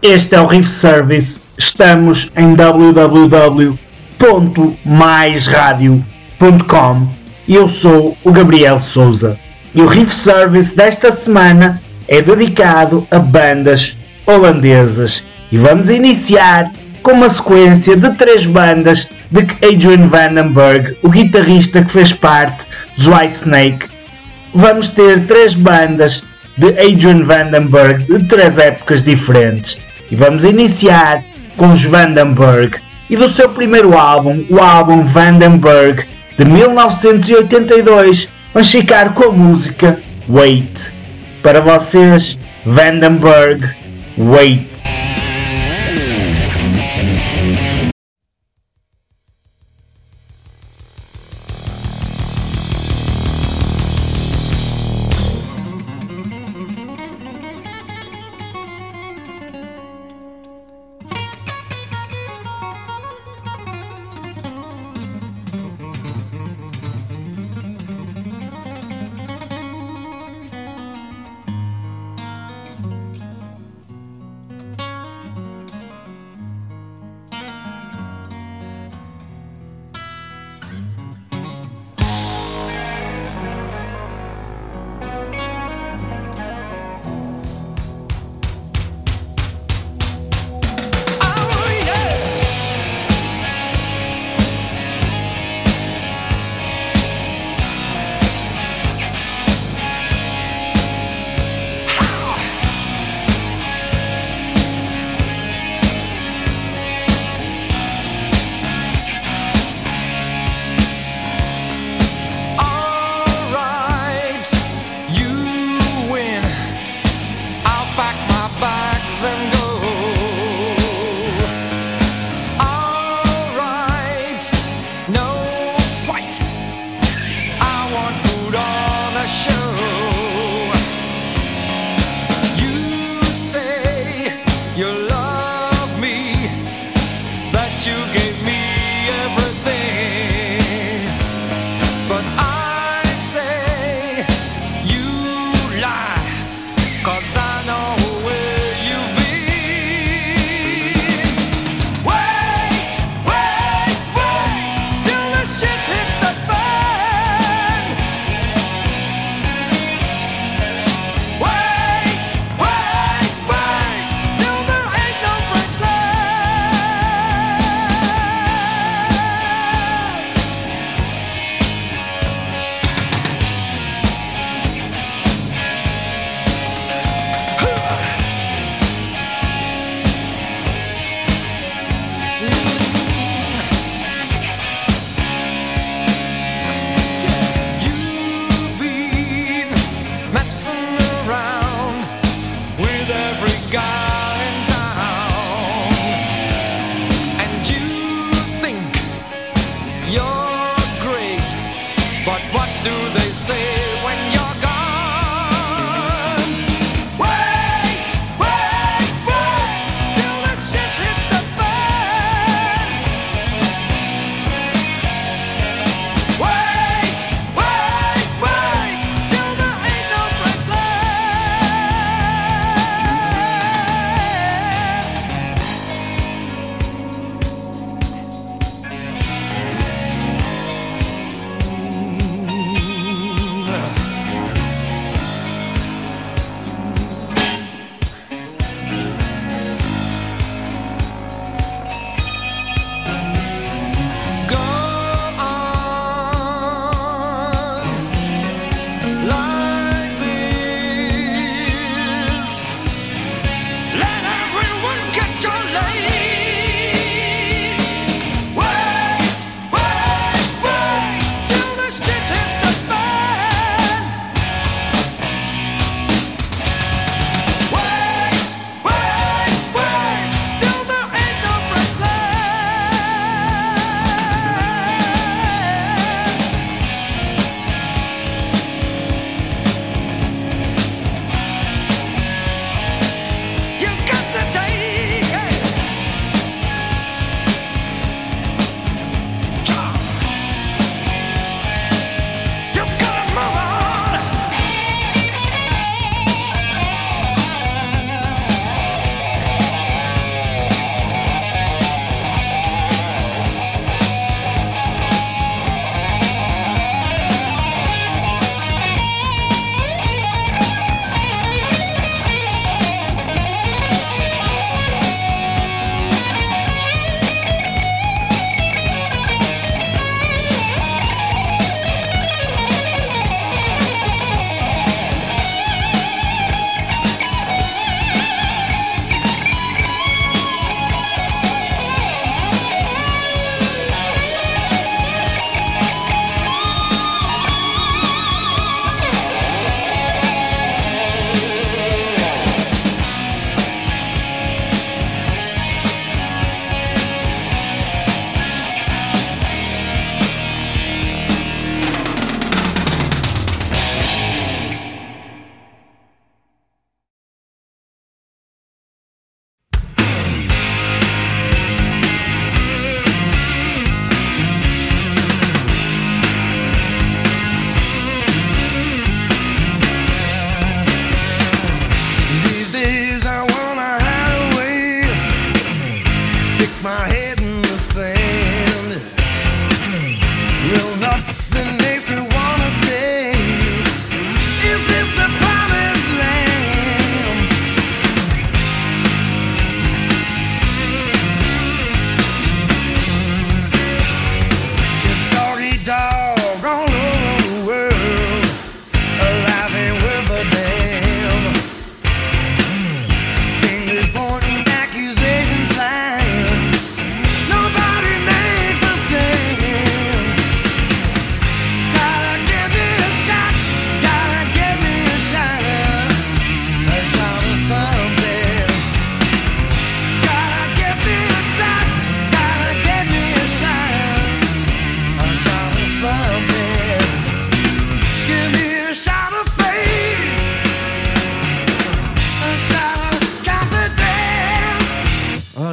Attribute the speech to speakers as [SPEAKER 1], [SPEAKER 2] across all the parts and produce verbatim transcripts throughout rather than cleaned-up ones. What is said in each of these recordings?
[SPEAKER 1] Este é o Riff Service. Estamos em w w w ponto mais radio ponto com e eu sou o Gabriel Souza. E o Riff Service desta semana é dedicado a bandas holandesas. E vamos iniciar com uma sequência de três bandas de que Adrian Vandenberg, o guitarrista que fez parte dos Whitesnake. Vamos ter três bandas de Adrian Vandenberg de três épocas diferentes. E vamos iniciar com os Vandenberg e do seu primeiro álbum, o álbum Vandenberg de mil novecentos e oitenta e dois. Vamos ficar com a música Wait. Para vocês, Vandenberg, Wait.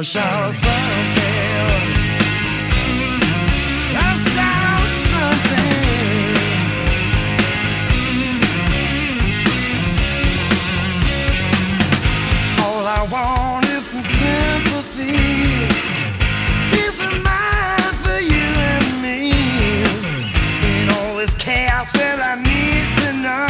[SPEAKER 2] shadow something. A shadow something. All I want is some sympathy. Peace of mind for you and me. In all this chaos, well, I need to know.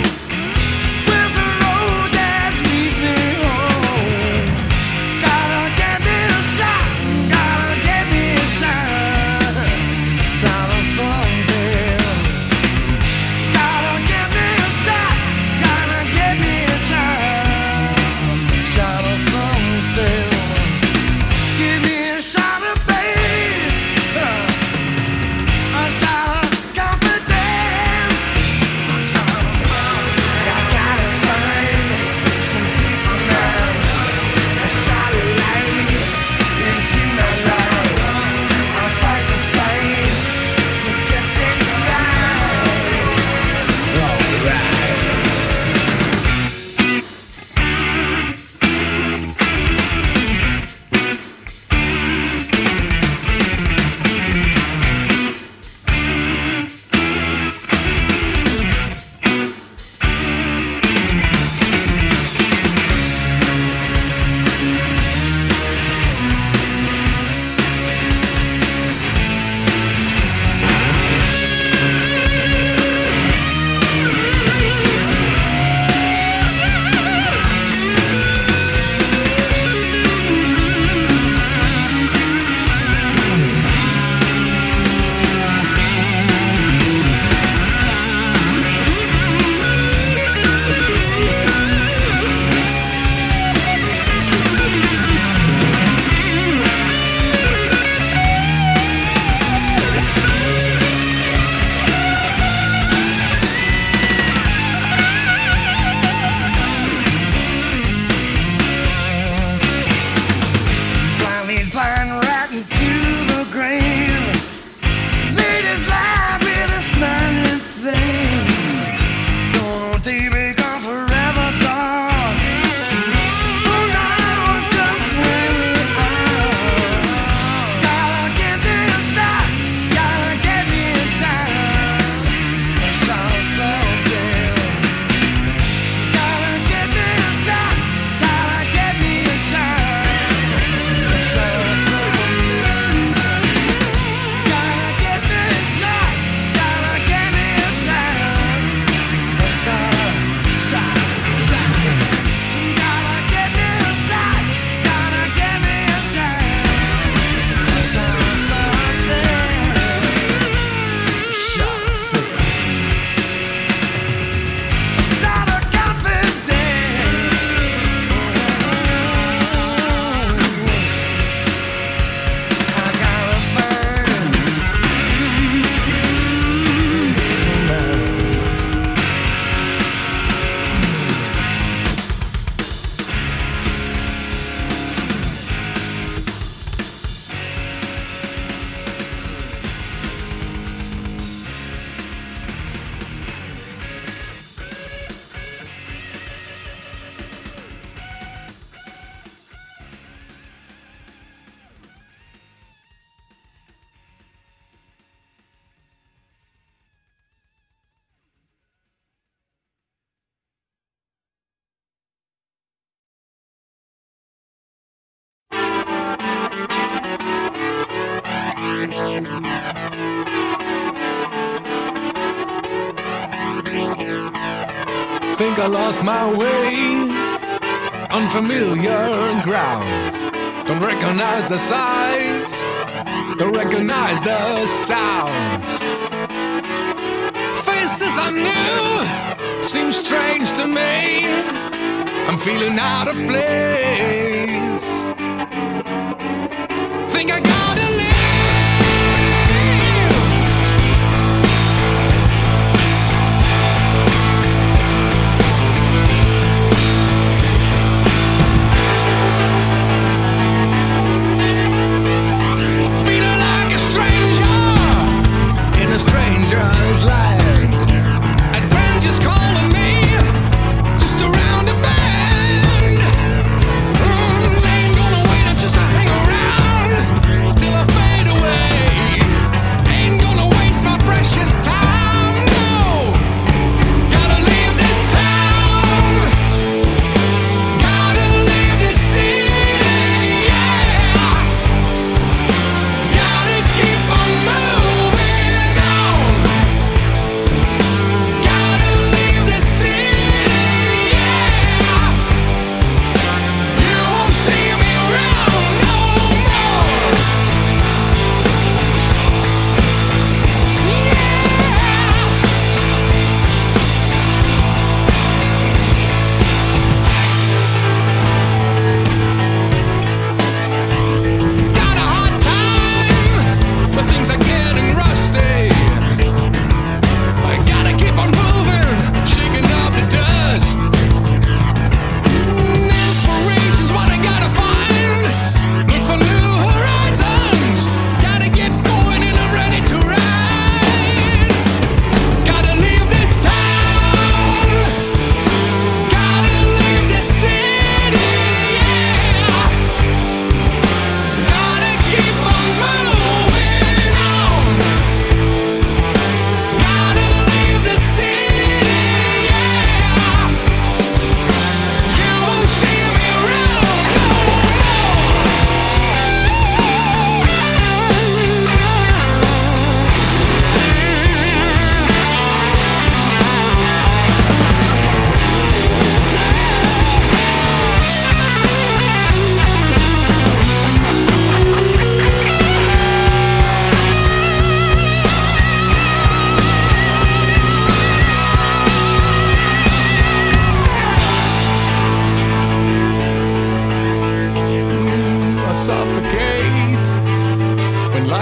[SPEAKER 3] Think I lost my way, unfamiliar grounds. Don't recognize the sights, don't recognize the sounds. Faces I knew seem strange to me. I'm feeling out of place. Think I gotta leave. Stranger's land, adventures calling me, just around the bend. Mm, they ain't gonna wait just to hang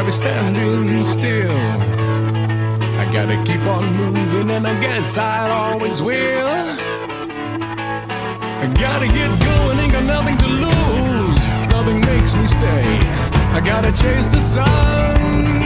[SPEAKER 3] be standing still. I gotta keep on moving, and I guess I always will. I gotta get going, ain't got nothing to lose. Nothing makes me stay. I gotta chase the sun.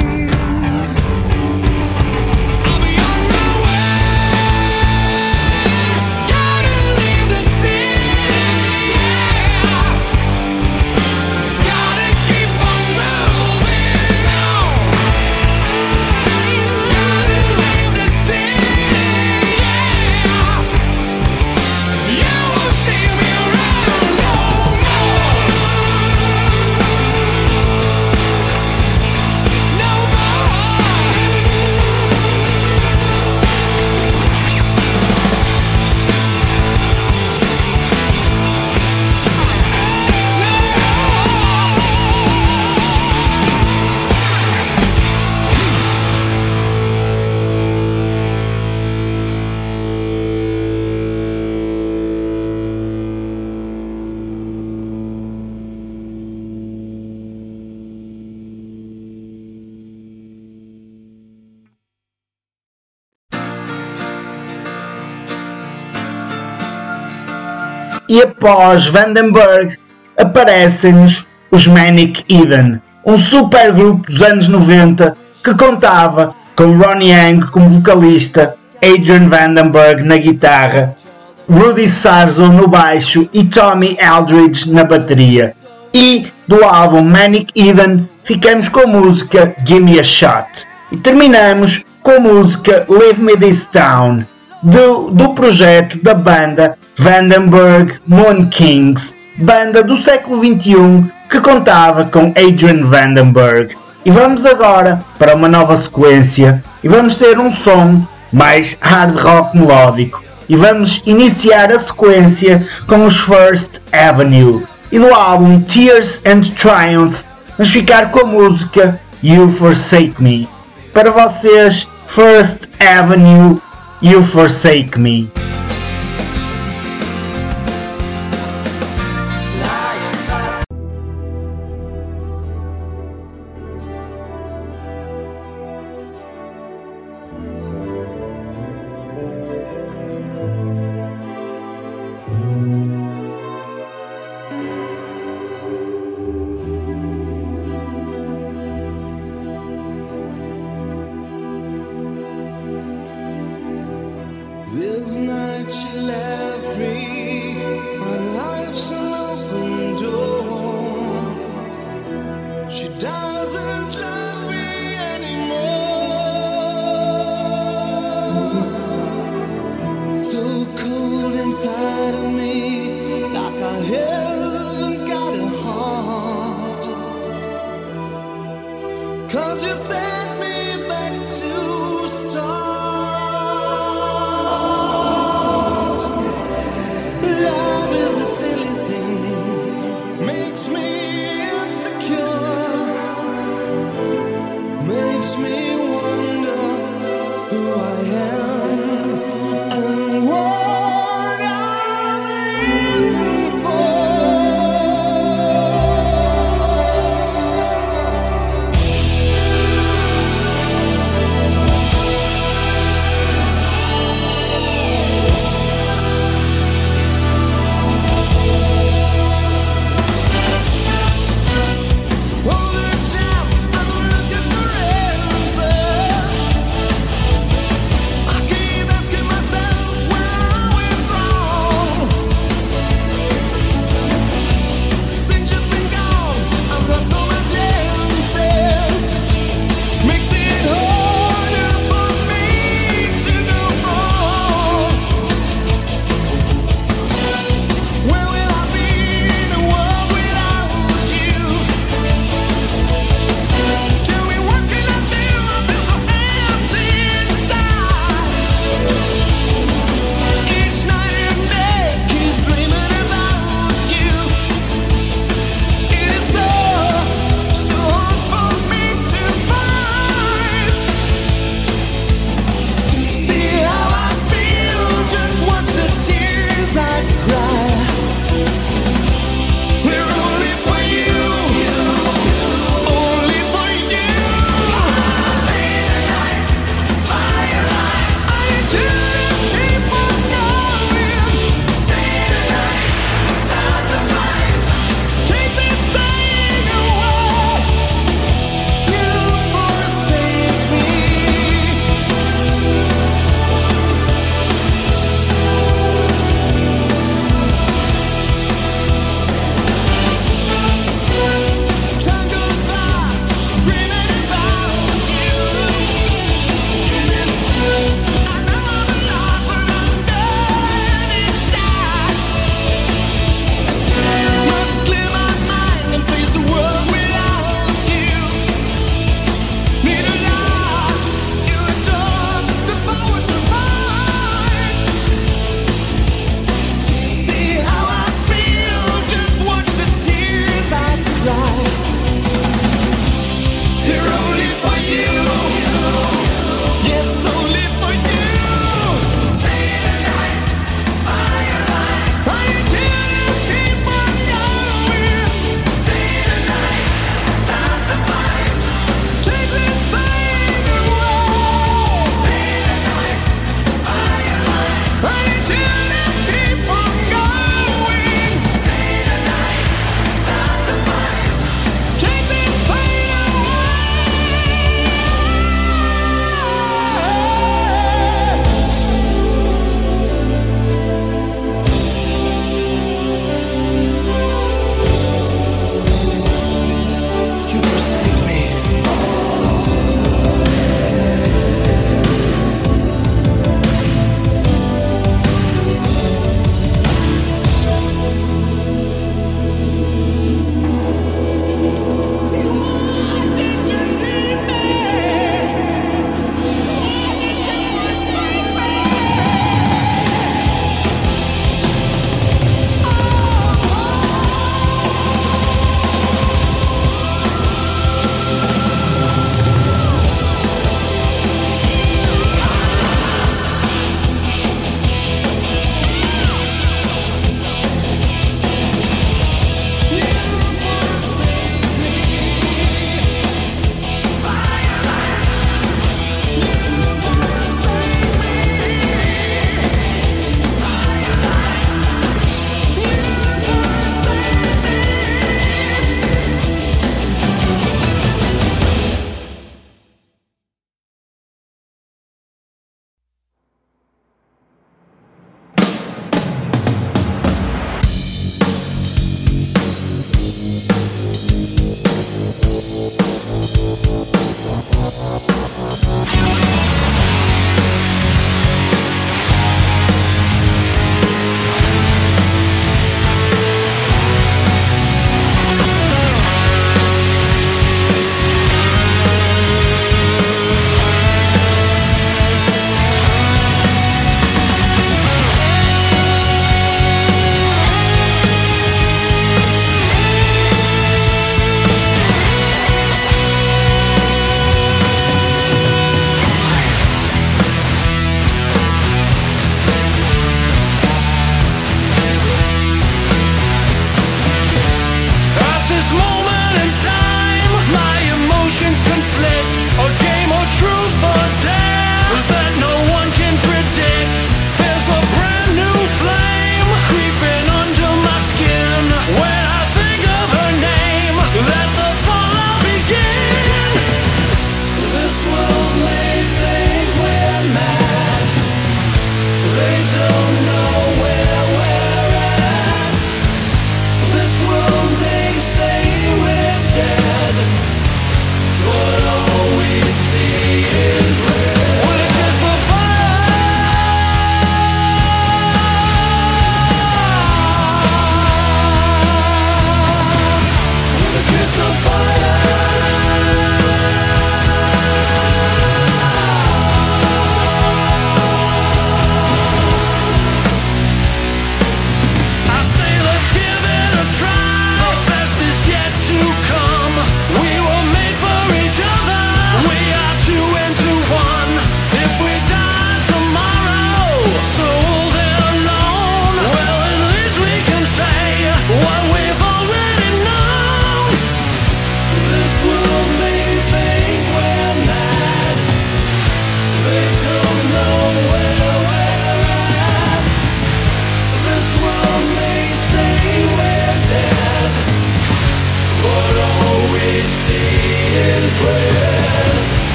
[SPEAKER 1] E após Vandenberg aparecem-nos os Manic Eden, um supergrupo dos anos noventa que contava com Ronnie Young como vocalista, Adrian Vandenberg na guitarra, Rudy Sarzo no baixo e Tommy Aldridge na bateria. E do álbum Manic Eden ficamos com a música Gimme a Shot e terminamos com a música Leave Me This Town do, do projeto da banda Vandenberg Moon Kings, banda do século vinte e um que contava com Adrian Vandenberg. E vamos agora para uma nova sequência e vamos ter um som mais hard rock melódico e vamos iniciar a sequência com os First Avenue e do álbum Tears and Triumph vamos ficar com a música You Forsake Me. Para vocês, First Avenue, You Forsake Me.
[SPEAKER 2] This night she left me, my life's an open door. She doesn't love me anymore. So cold inside of me, like I haven't got a heart. 'Cause you sent me back to start.
[SPEAKER 4] We'll be right back.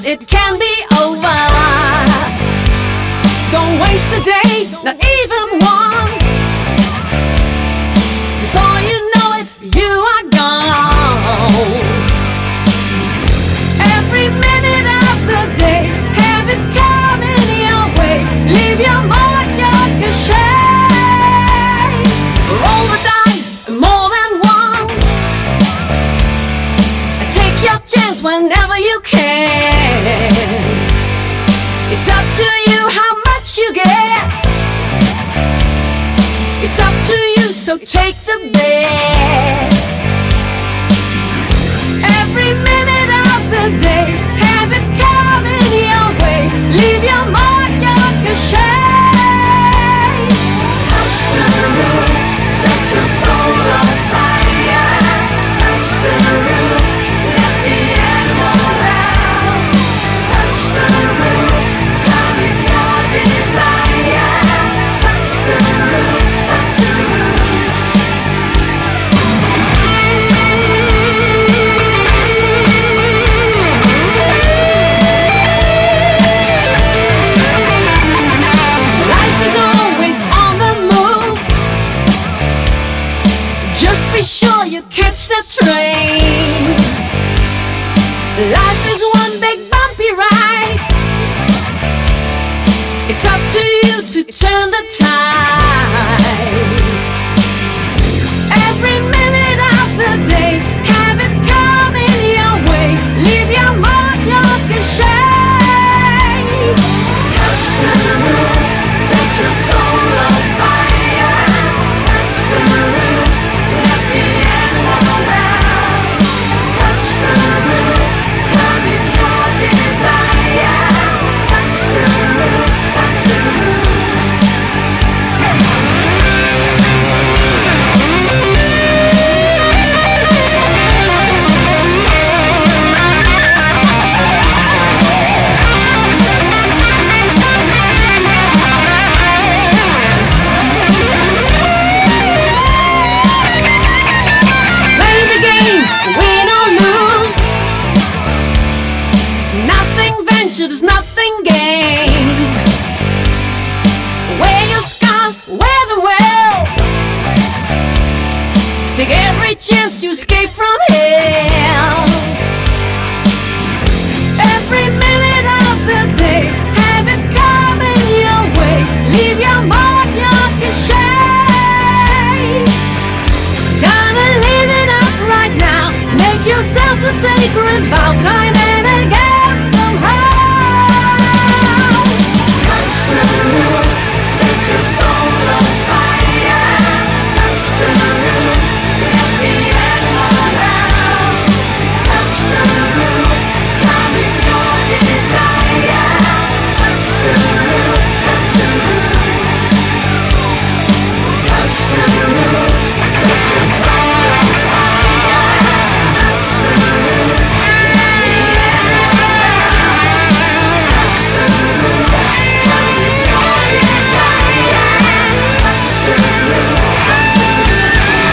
[SPEAKER 4] it can be over. Don't waste a day, not even one. Before you know it, you are gone. Every minute of the day, have it coming your way. Leave your mark, your cachet. Roll the dice more than once. Take your chance whenever you can. It's up to you how much you get. It's up to you, so take the bet. Every minute of the day, have it coming your way. Leave your mark, your cachet. Touch the roof, set your soul on fire. Touch the roof, let the animal out. Touch the roof, love is your desire. Touch the roof, touch the roof. Life is always on the move. Just be sure you catch the train. Life is one big bumpy ride. It's up to you to turn the tide. Every minute of the day, have it coming your way. Leave your mark, your cachet. Touch the roof, set your soul on fire. Touch the roof, let the animal out. Touch the roof, love is your desire. Touch the roof, touch the roof. Play the game, win or lose. Nothing ventured is nothing gained. Wear your scars, wear them well. Take every chance to escape from hell. Every minute of the day, have it coming your way. Leave your mark, your cachet. Gotta live it up right now. Make yourself a sacred vow, time and again somehow. Touch the roof, set your soul on fire. Touch the roof, let the animal out. Touch the roof, love is your desire. Touch the roof, touch the roof. Touch the roof, set your soul on fire. Touch the roof, let the animal out. Touch the roof, love is your desire. Touch the roof, touch the roof.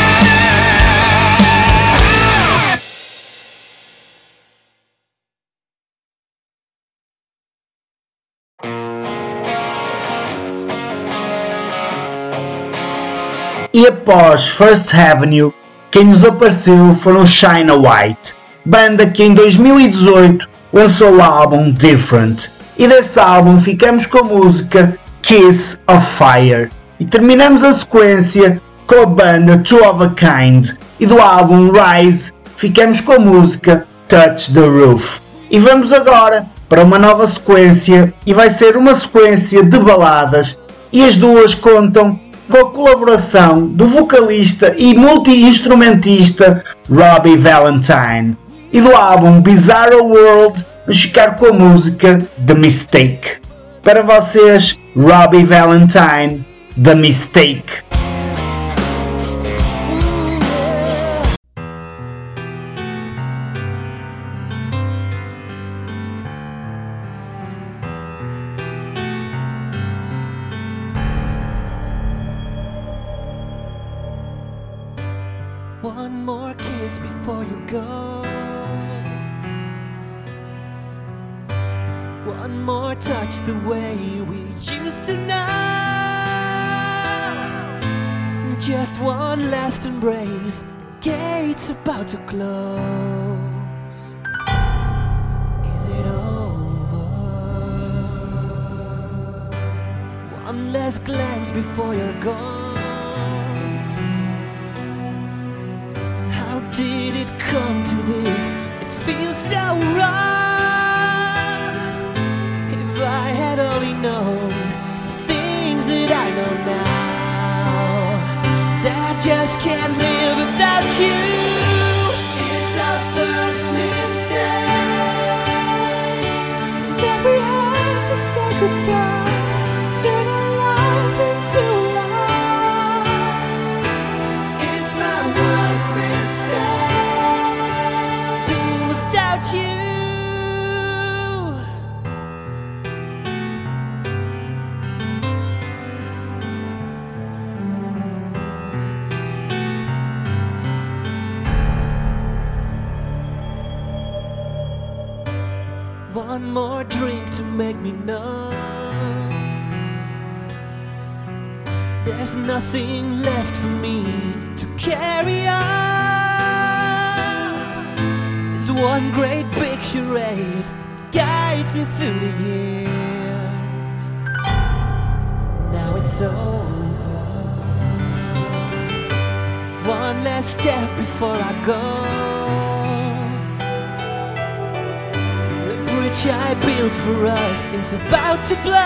[SPEAKER 1] E após First Avenue, quem nos apareceu foram China White, banda que em dois mil e dezoito lançou o álbum Different, e desse álbum ficamos com a música Kiss of Fire, e terminamos a sequência com a banda Two of a Kind, e do álbum Rise ficamos com a música Touch the Roof. E vamos agora para uma nova sequência, e vai ser uma sequência de baladas, e as duas contam com a colaboração do vocalista e multi-instrumentista Robbie Valentine, e do álbum Bizarro World vamos ficar com a música The Mistake. Para vocês, Robbie Valentine, The Mistake.
[SPEAKER 5] One more kiss before you go. One more touch the way we used to know. Just one last embrace, gates about to close. Is it over? One last glance before you're gone. How did it come to this? It feels so wrong. If I had only known the things that I know now, that I just can't live without you. It's our first mistake, that we have to say goodbye, turn our lives into life. It's my worst mistake, being without you. One more drink to make me numb. There's nothing left for me to carry on. It's one great big charade, guides me through the years. Now it's over. One last step before I go. Which I built for us is about to blow.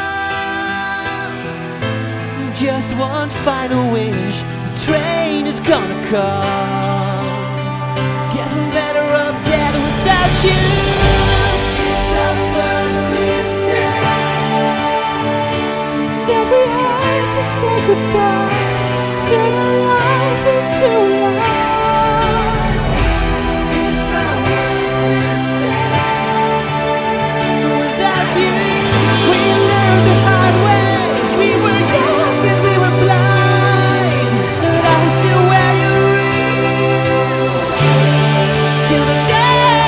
[SPEAKER 5] Just one final wish, the train is gonna come. Guess I'm better off dead without you. It's our first mistake, that we have to say goodbye, turn our lives into life. Till the day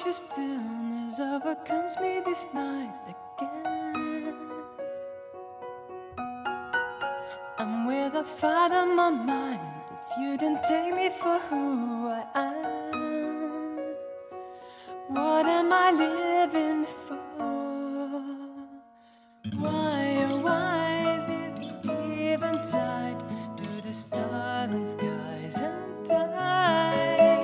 [SPEAKER 5] wish your stillness overcomes me this night again. I'm with a fight on my mind. If you don't take me for who I am, what am I living for? Why, oh why this eventide? Do the stars and skies and die?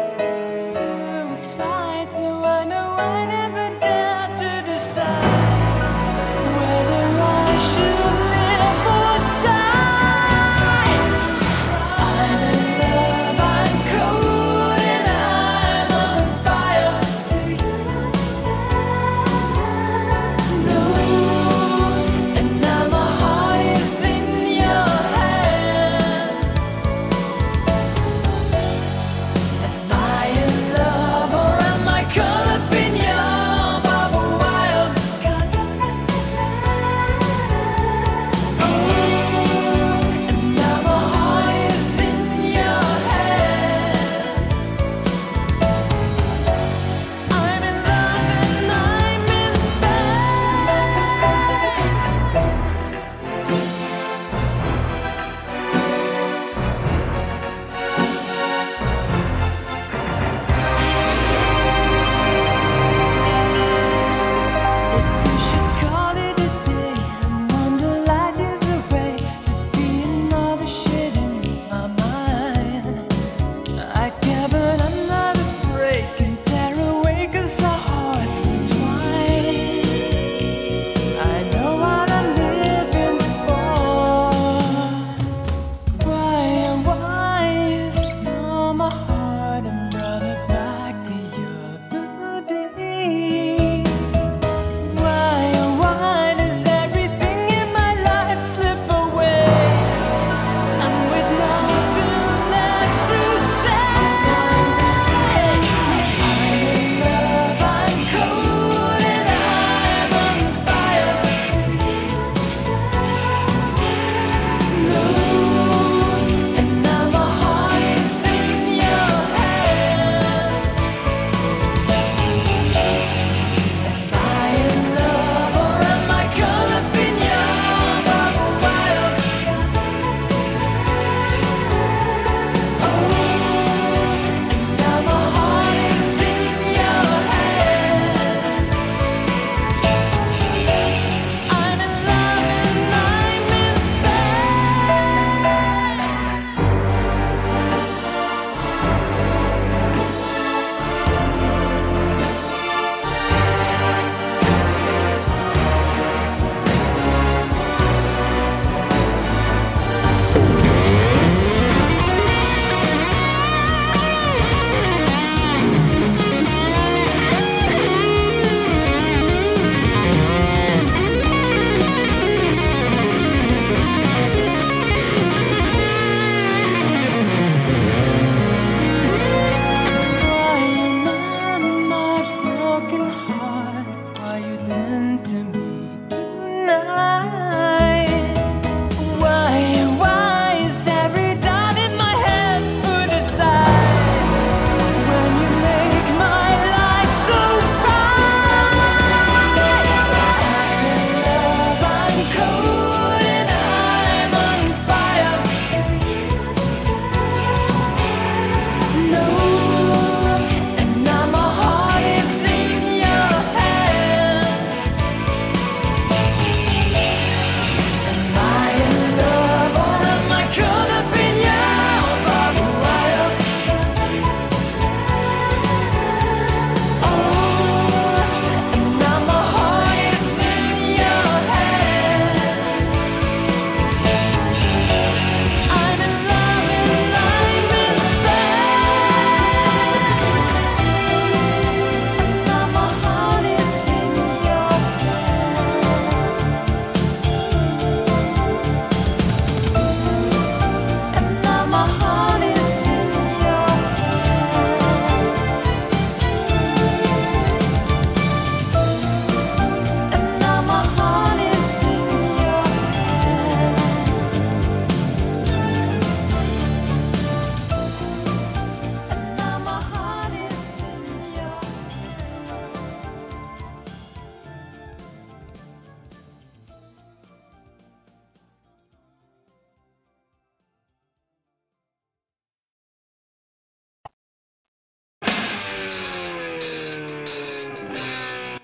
[SPEAKER 5] Suicide, though I know I never dare to decide whether I should live or die. I'm in love, I'm cold and I'm on fire. Do you understand? No. And now my heart is in your hand.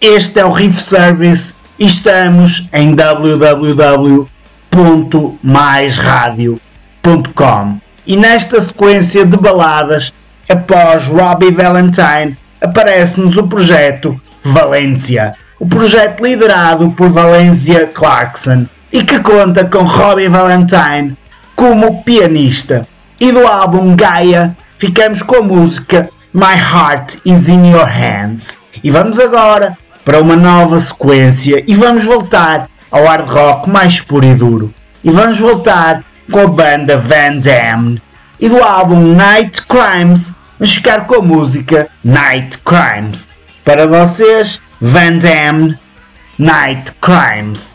[SPEAKER 1] Este é o Riff Service e estamos em w w w ponto mais radio ponto com. E nesta sequência de baladas, após Robbie Valentine, aparece-nos o projeto Valência, o projeto liderado por Valencia Clarkson e que conta com Robbie Valentine como pianista. E do álbum Gaia ficamos com a música My Heart Is In Your Hands. E vamos agora para uma nova sequência e vamos voltar ao hard rock mais puro e duro. E vamos voltar com a banda Van Damme. E do álbum Night Crimes vamos ficar com a música Night Crimes. Para vocês, Van Damme, Night Crimes.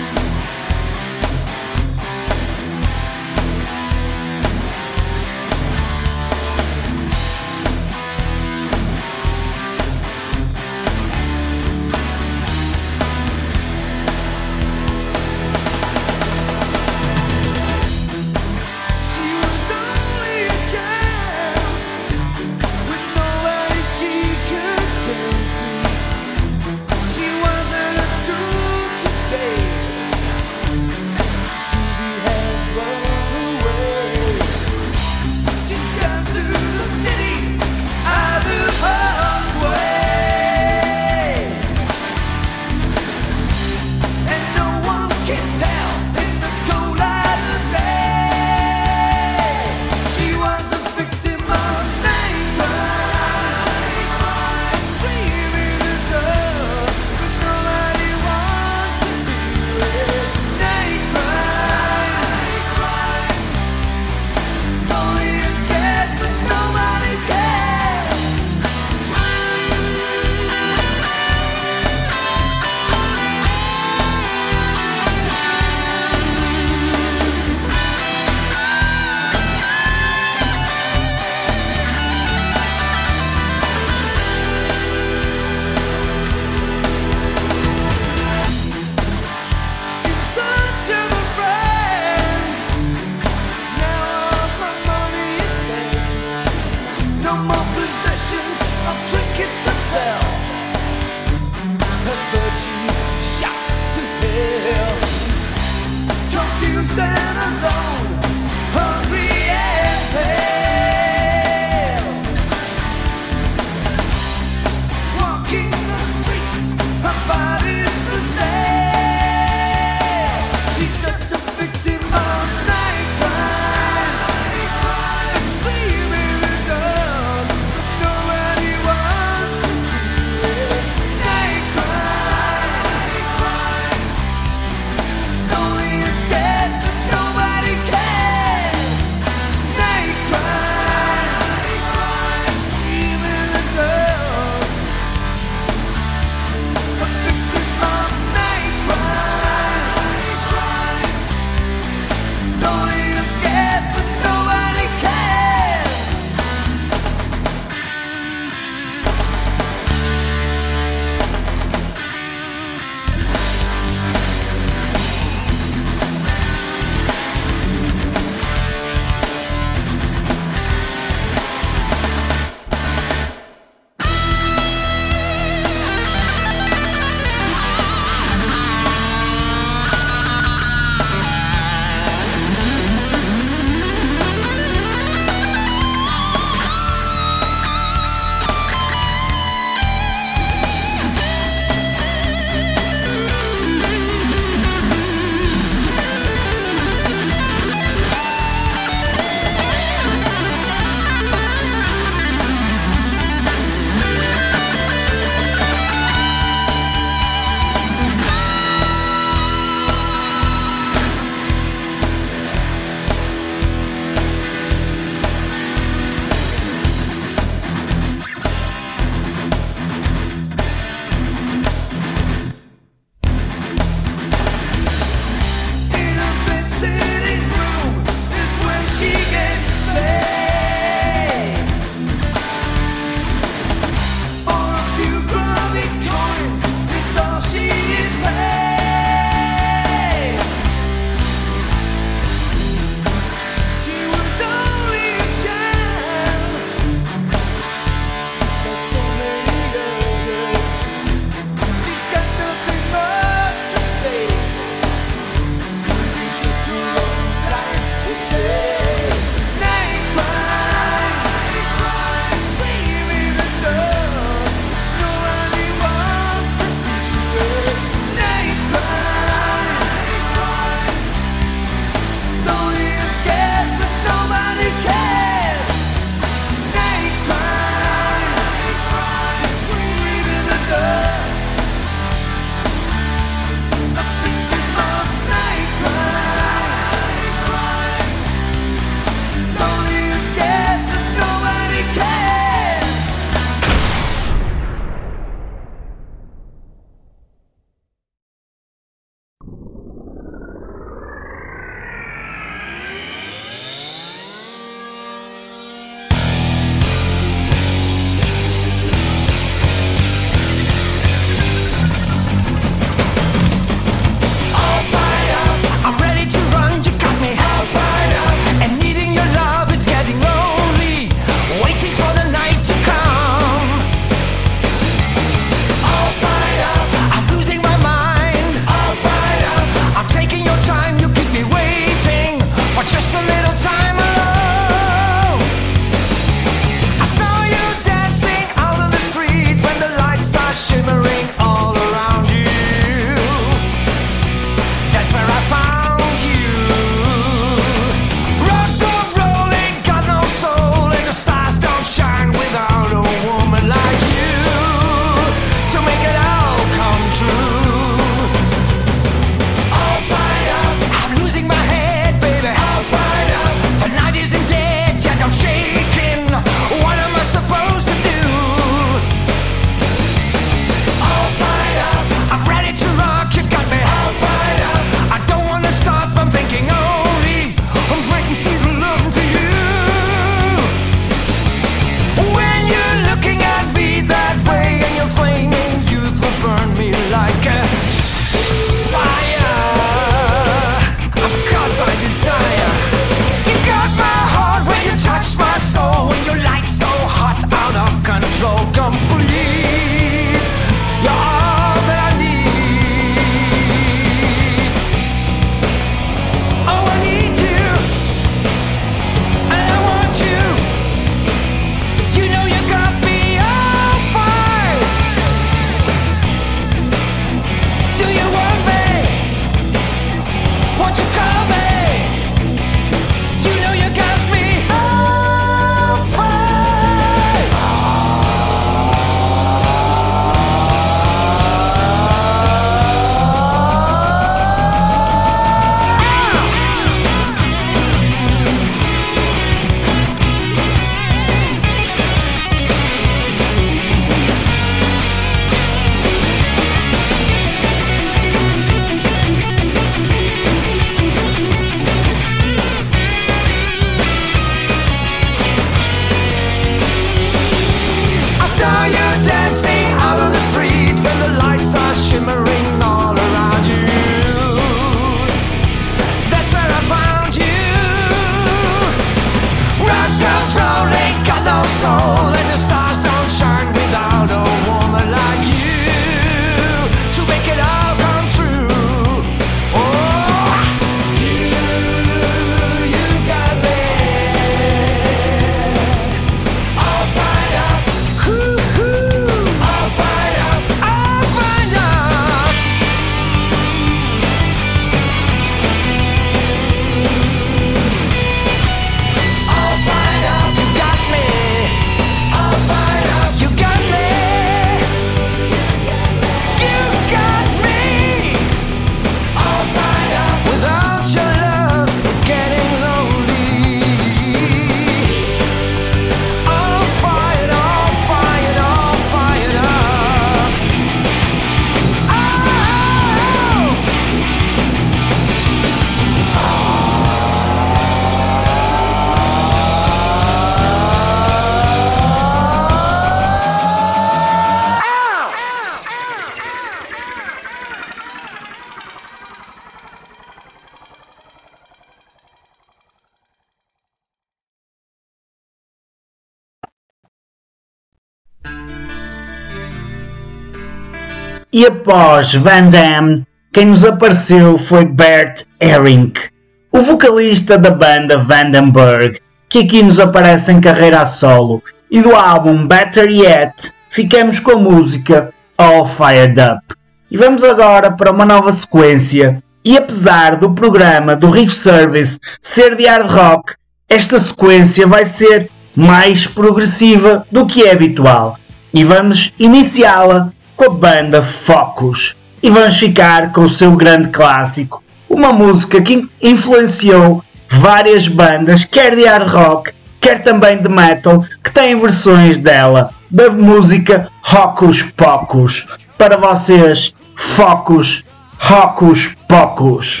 [SPEAKER 1] e após Van Damme, quem nos apareceu foi Bert Ehring, o vocalista da banda Vandenberg, que aqui nos aparece em carreira a solo, e do álbum Better Yet, ficamos com a música All Fired Up. E vamos agora para uma nova sequência, e apesar do programa do Riff Service ser de hard rock, esta sequência vai ser mais progressiva do que é habitual, e vamos iniciá-la com a banda Focus, e vamos ficar com o seu grande clássico, uma música que influenciou várias bandas, quer de hard rock, quer também de metal, que têm versões dela, da música Hocus Pocus. Para vocês, Focus, Hocus Pocus.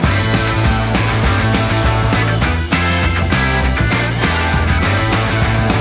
[SPEAKER 2] All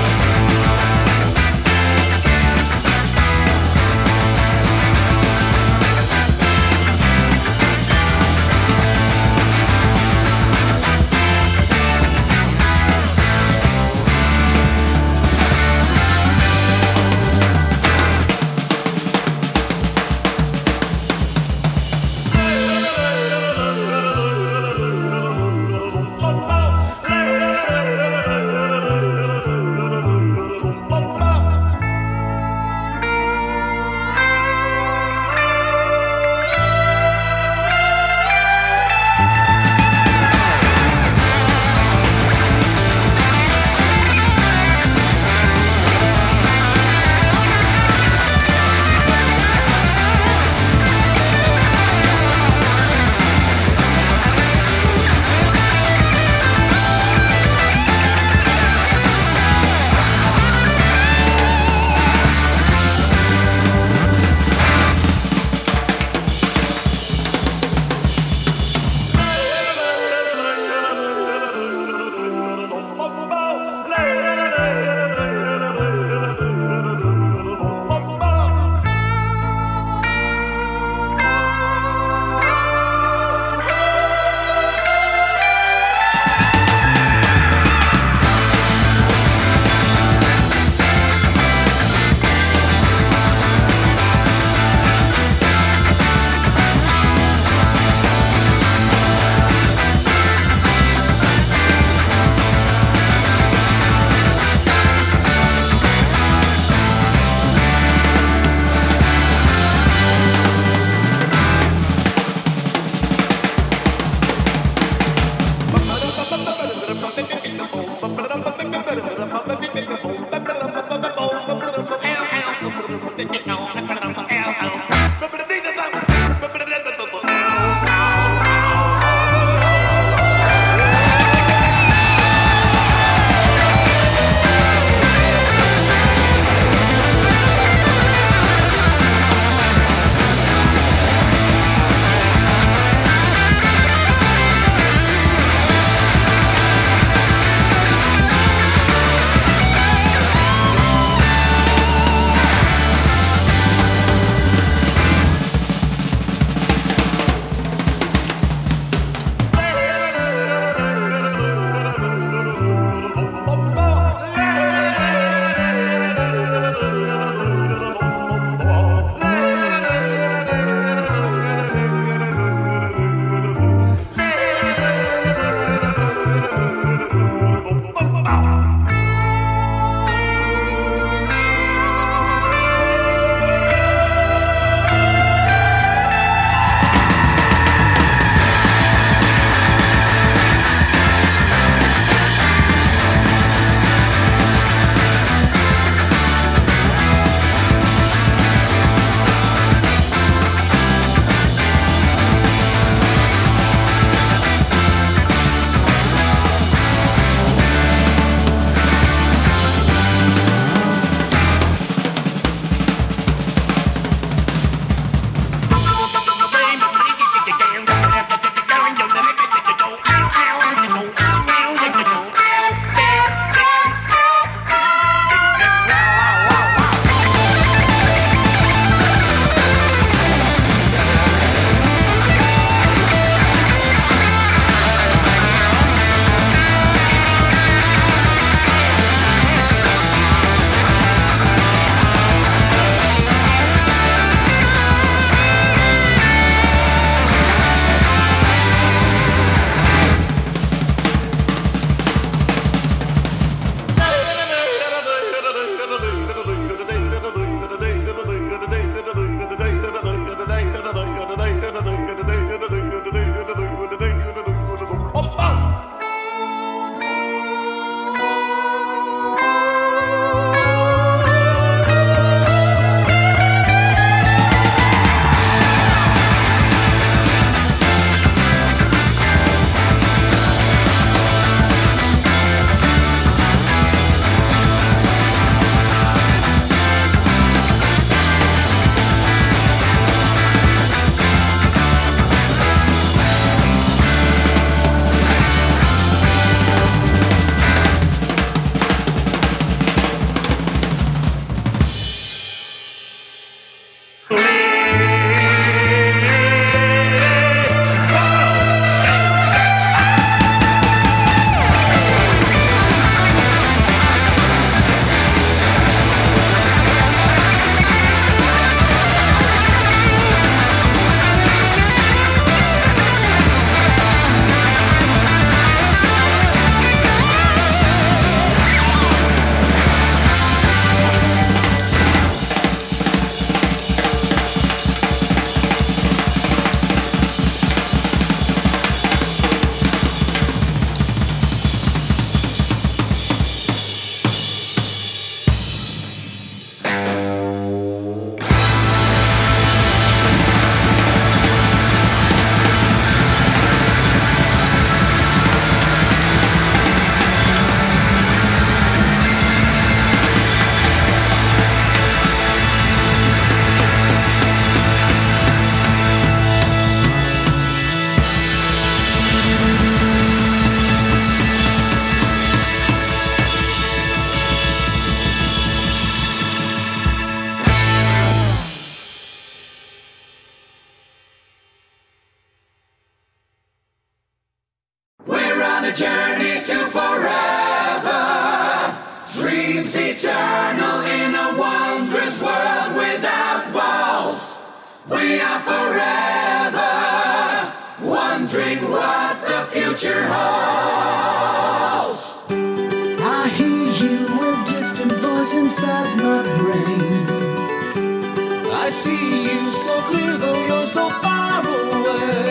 [SPEAKER 2] Future House. I hear you, a distant voice inside my brain. I see you so clear, though you're so far away.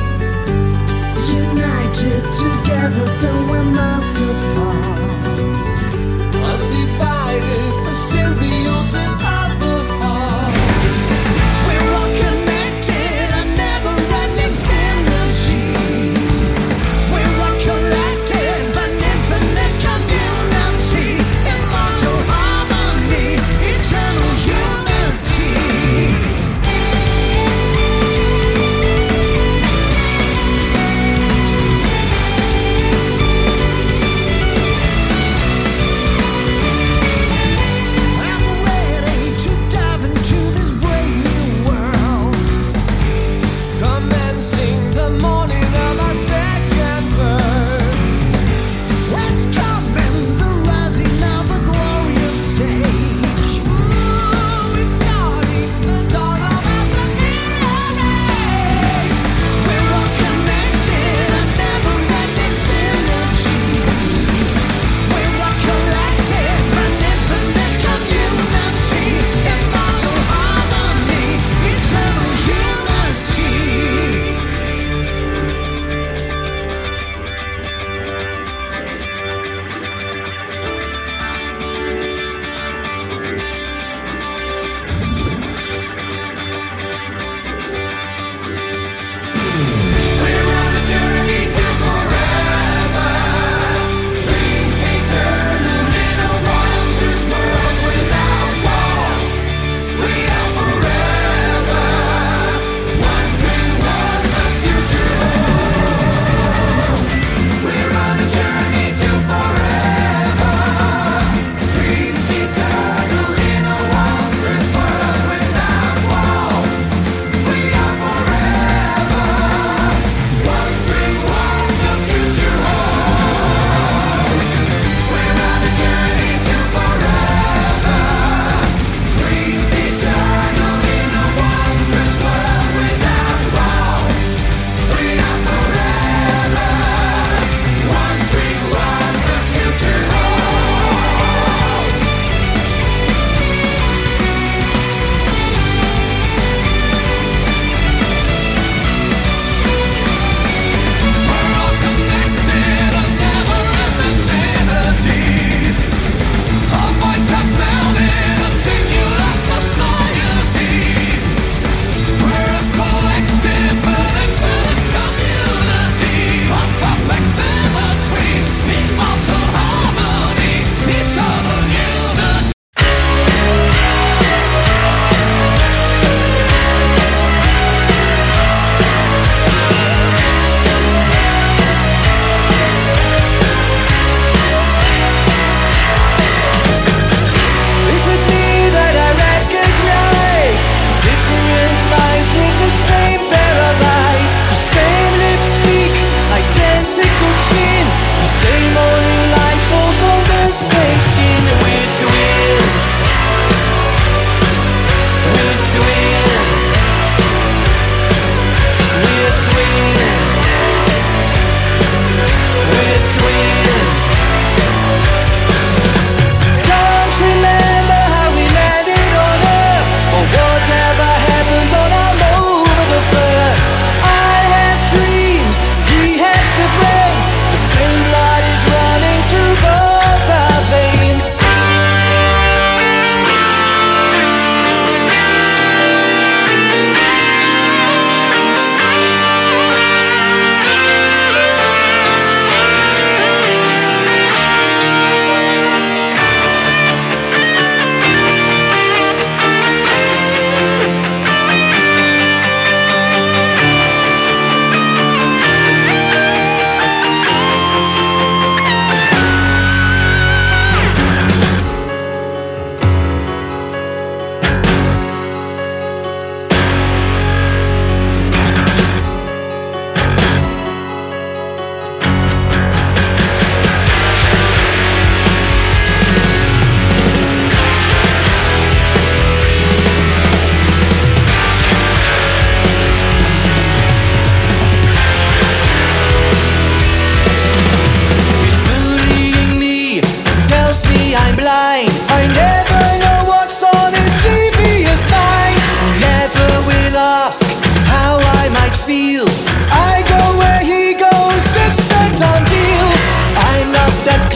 [SPEAKER 2] United together, though we're miles apart. Undivided, the symbiosis of the heart. We're all connected, a never-ending synergy. We're all collective, an infinite community. Immortal harmony, eternal unity.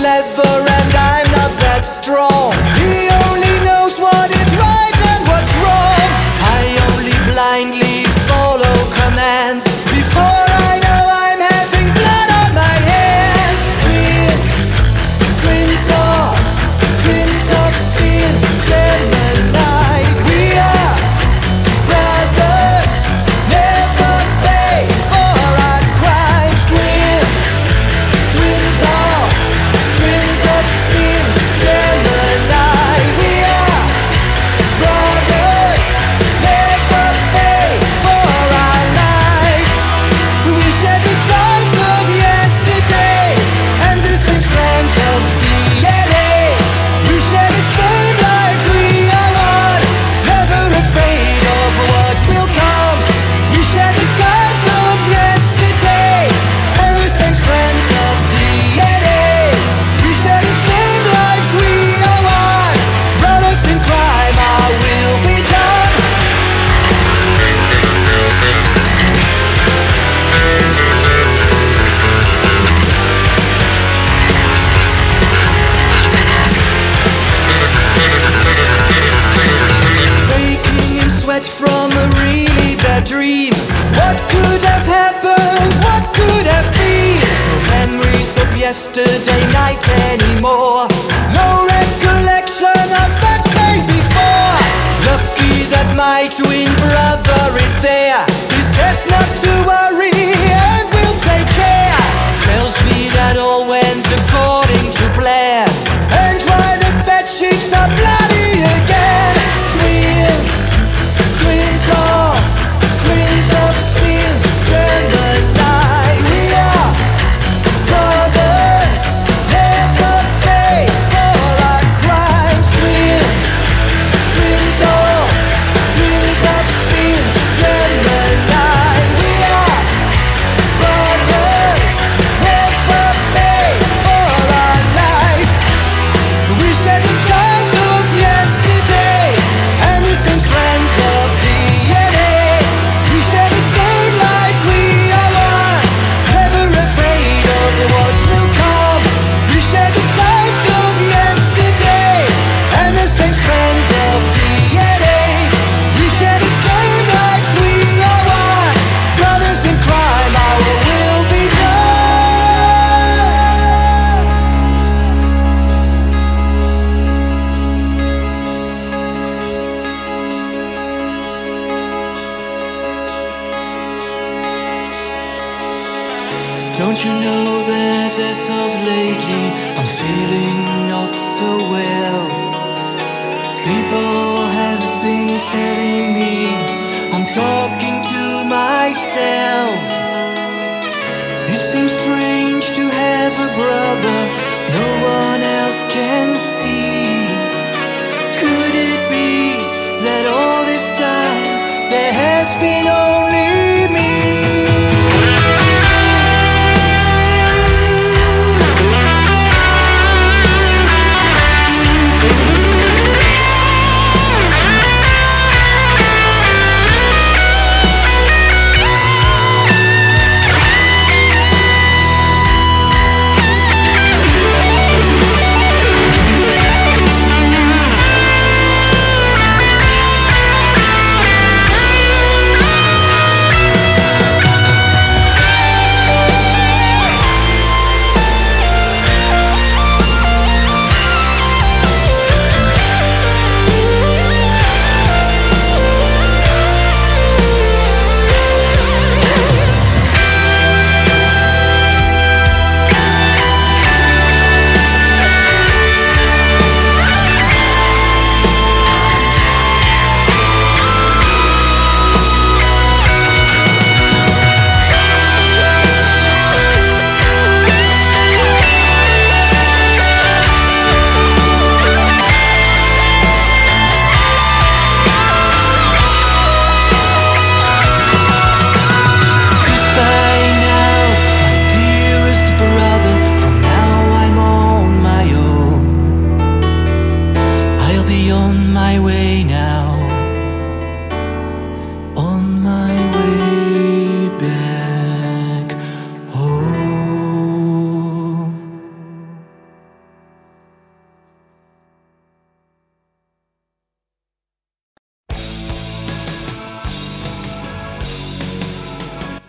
[SPEAKER 5] clever and I'm not that strong. He only knows what is right and what's wrong. I only blindly follow commands. Before I know I'm having blood on my hands. Twins, twins are, twins of sins, Gemini. We are brothers, never pay for our crimes. Twins, twins are, twins of sins, Gemini. We are brothers, never pay for our lives. We share the times of yesterday and the same strands of D N A. We share the same lives, we are one, never afraid of what will come. We share the times of yesterday and the same strands of D N A. We share the same lives, we are one, brothers in crime, our will be done. Waking in sweat from a really bad dream. What could have happened? What could have been? No memories of yesterday night anymore. No recollection of that day before. Lucky that my twin brother is there. He says not to worry and will take care. Tells me that all went according to plan. And why the bed sheets are bloody again. Twins, twins are, twins of sins, Gemini. We are brothers, never pay for our crimes. Twins, twins are, twins of sins, Gemini. We are brothers, never pay for our lives. We share the times of yesterday and the same strands of D N A. We share the same lives, we are one, never afraid of what will come. We share the times of yesterday and the same strands of D N A. We share the same lives, we are one, brothers in crime, our will be done. Don't you know that as of lately I'm feeling not so well? People have been telling me I'm talking to myself. It seems strange to have a brother no one else can see. Could it be that all this time there has been only me?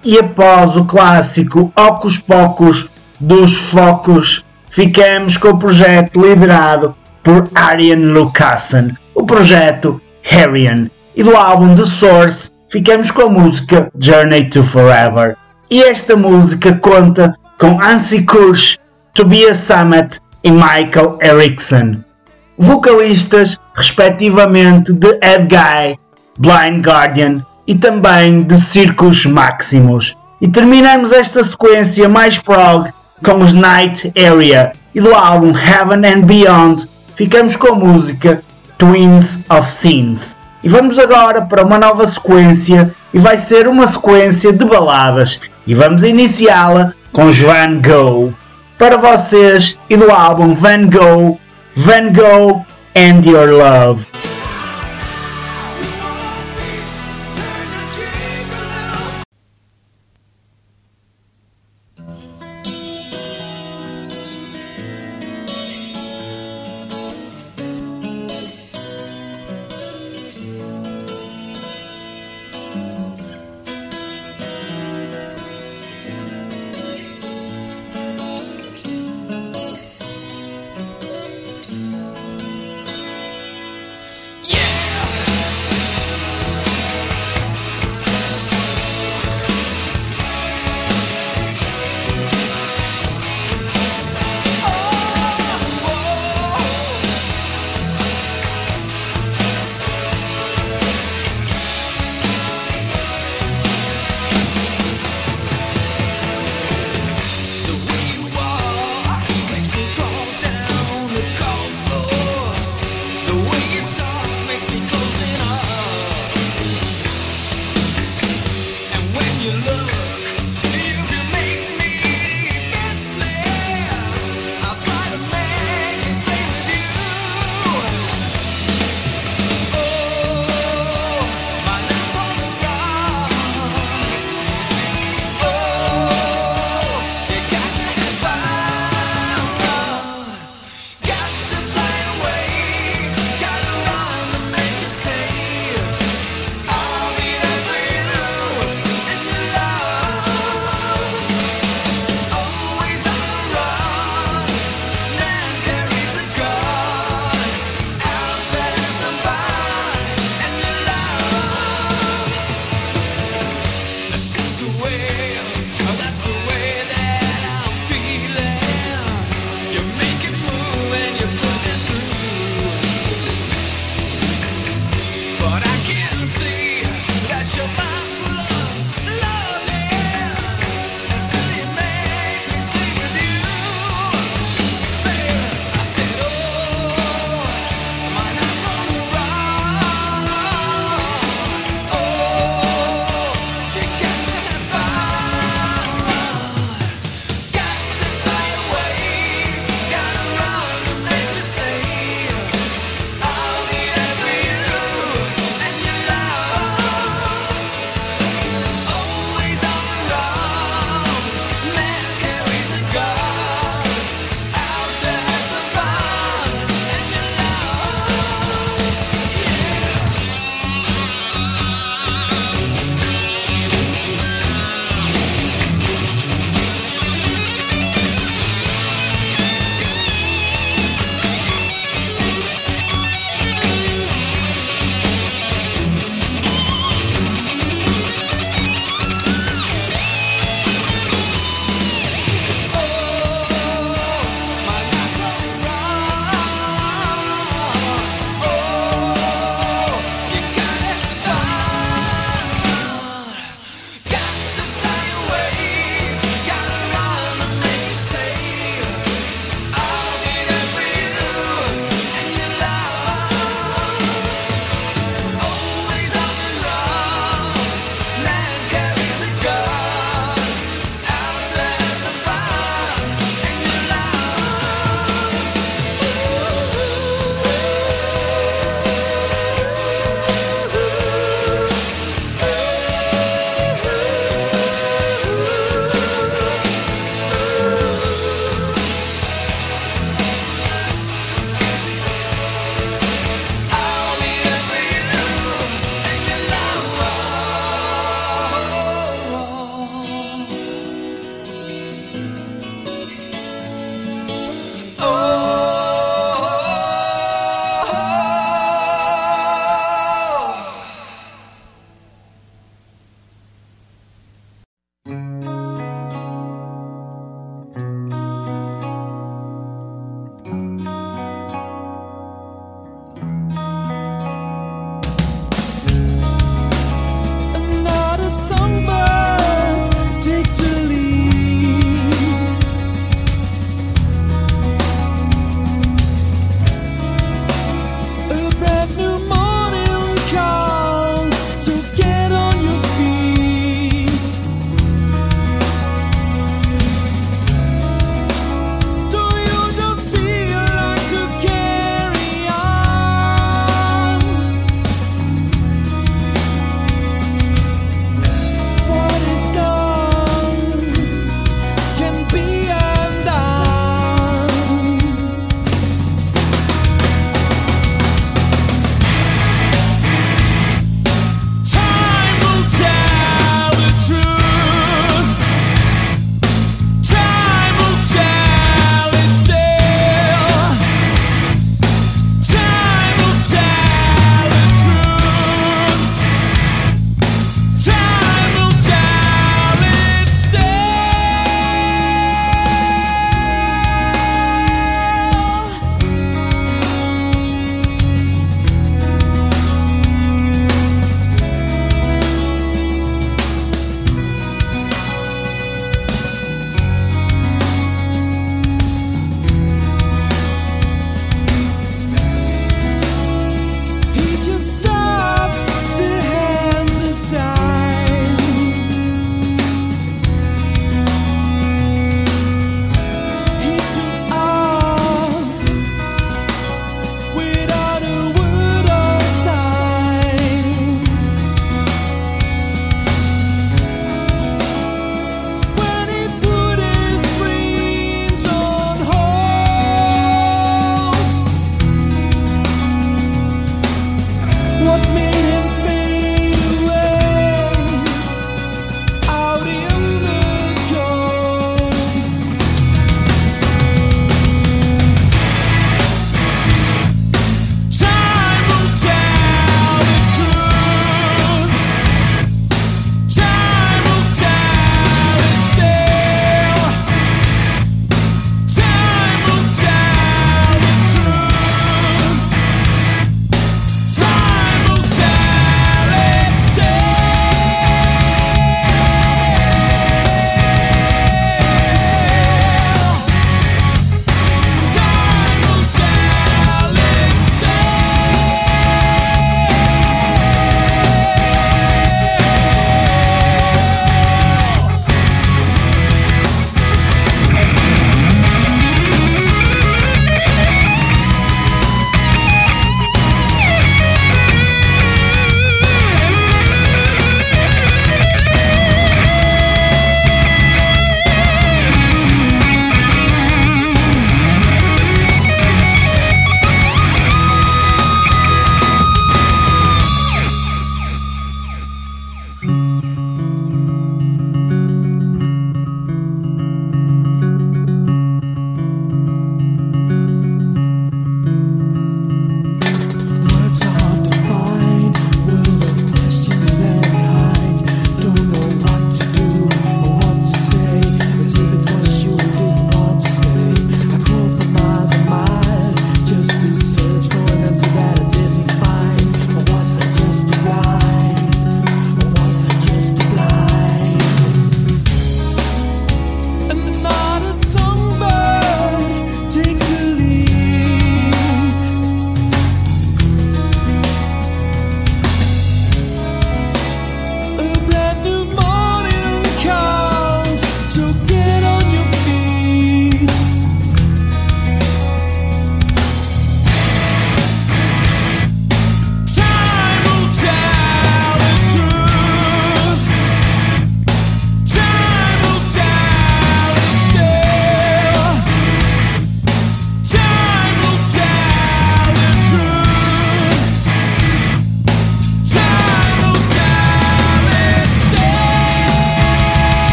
[SPEAKER 1] E após o clássico Ocus Pocus dos Focos, ficamos com o projeto liderado por Arjen Lucassen, o projeto Harian. E do álbum The Source ficamos com a música Journey to Forever. E esta música conta com Hansi Kursch, Tobias Sammet e Michael Eriksson, vocalistas respectivamente de Edguy, Blind Guardian e também de Circus Maximus. E terminamos esta sequência mais prog com os Night Area, e do álbum Heaven and Beyond ficamos com a música Twins of Sins. E vamos agora para uma nova sequência, e vai ser uma sequência de baladas, e vamos iniciá-la com os Van Gogh. Para vocês, e do álbum Van Gogh, Van Gogh and Your Love.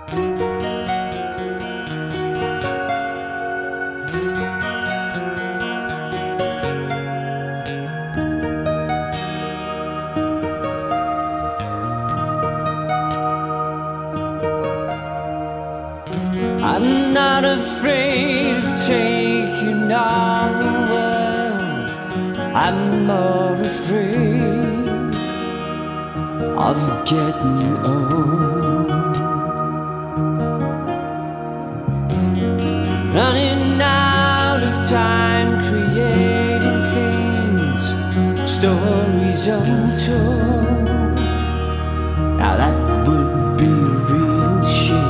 [SPEAKER 5] I'm not afraid of taking on the world. I'm more afraid of getting old. Running out of time, creating things, stories untold. Now that would be a real shame.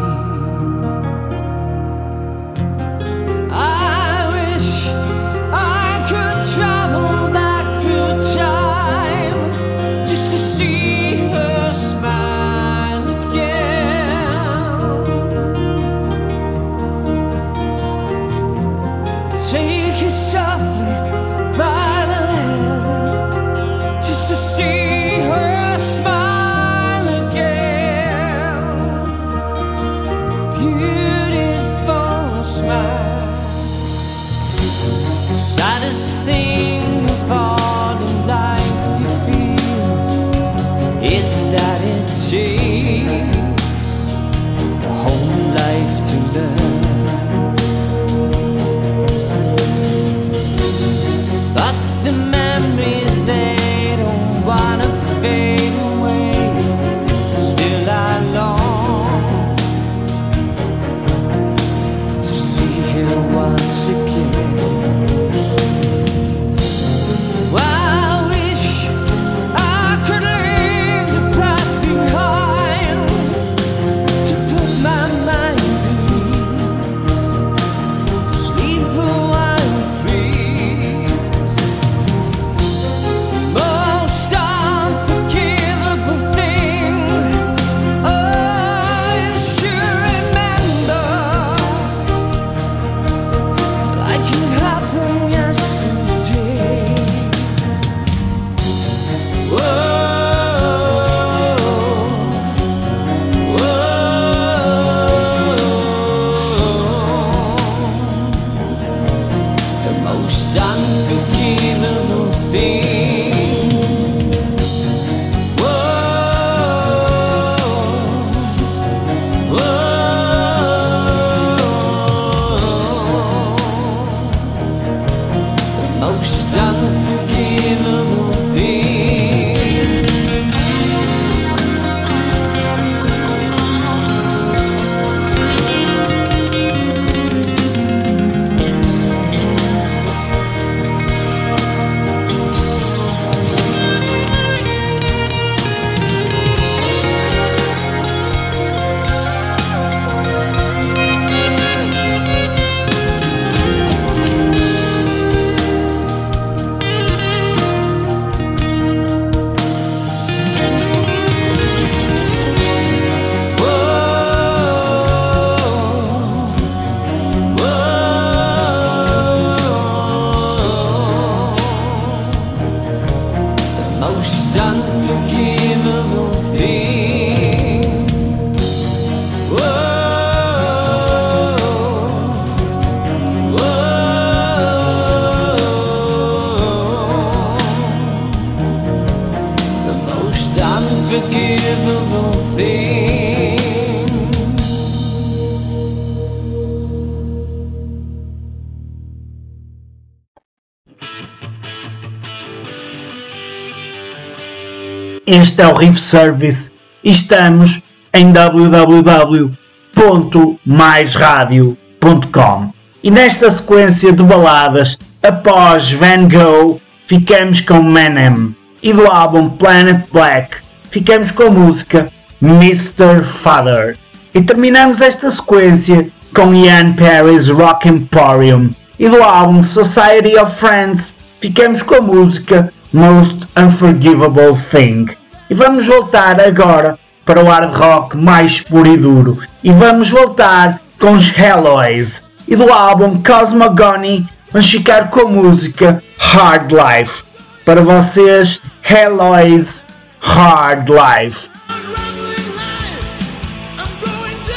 [SPEAKER 1] Este é o Riff Service e estamos em w w w ponto mais radio ponto com. E nesta sequência de baladas, após Van Gogh, ficamos com Manem, e do álbum Planet Black, ficamos com a música mister Father. E terminamos esta sequência com Ian Paris Rock Emporium, e do álbum Society of Friends, ficamos com a música Most Unforgivable Thing. E vamos voltar agora para o hard rock mais puro e duro, e vamos voltar com os Alloys, e do álbum Cosmogony vamos ficar com a música Hard Life. Para vocês, Alloys, Hard Life.
[SPEAKER 2] I'm going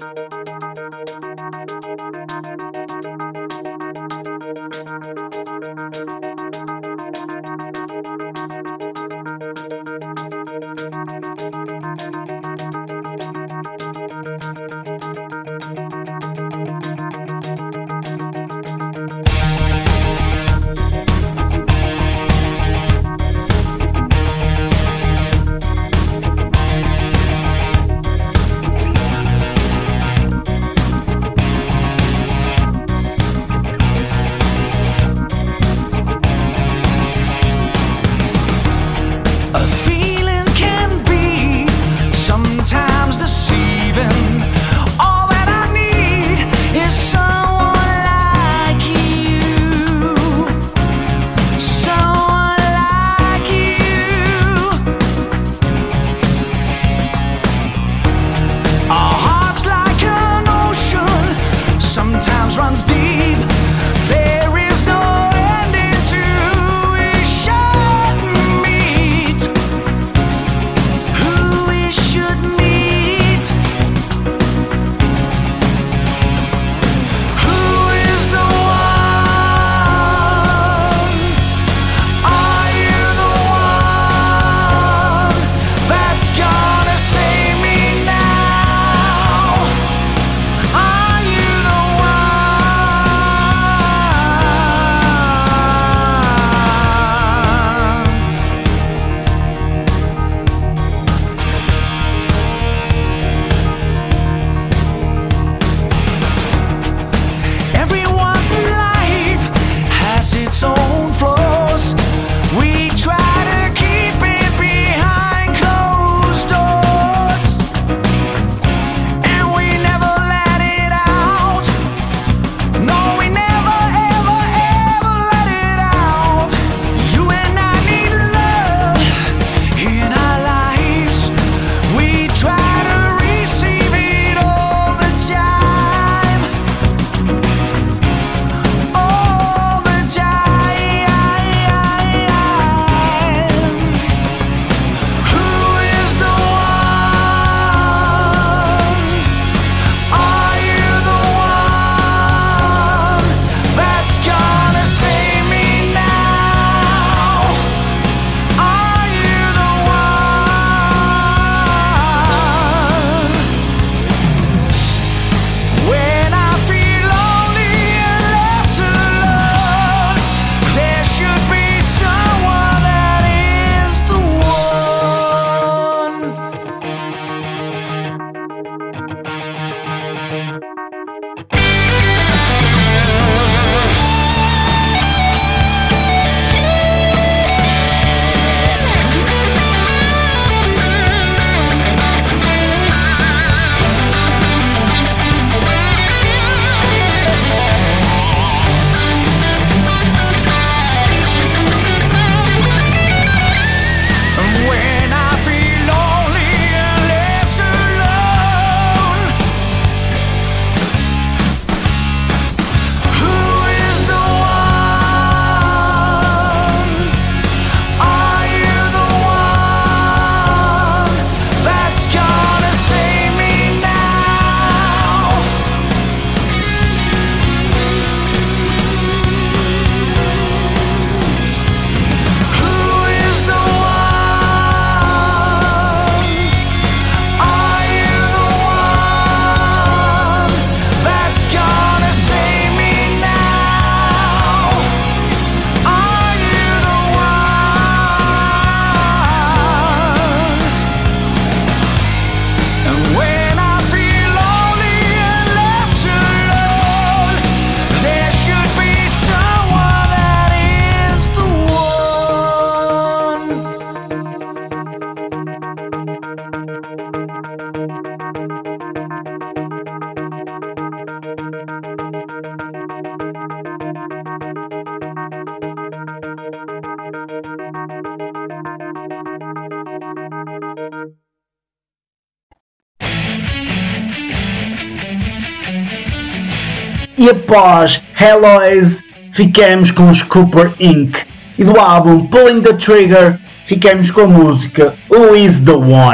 [SPEAKER 1] E após Helloys ficamos com os Cooper incorporated. E do álbum Pulling the Trigger ficamos com a música Who is the One.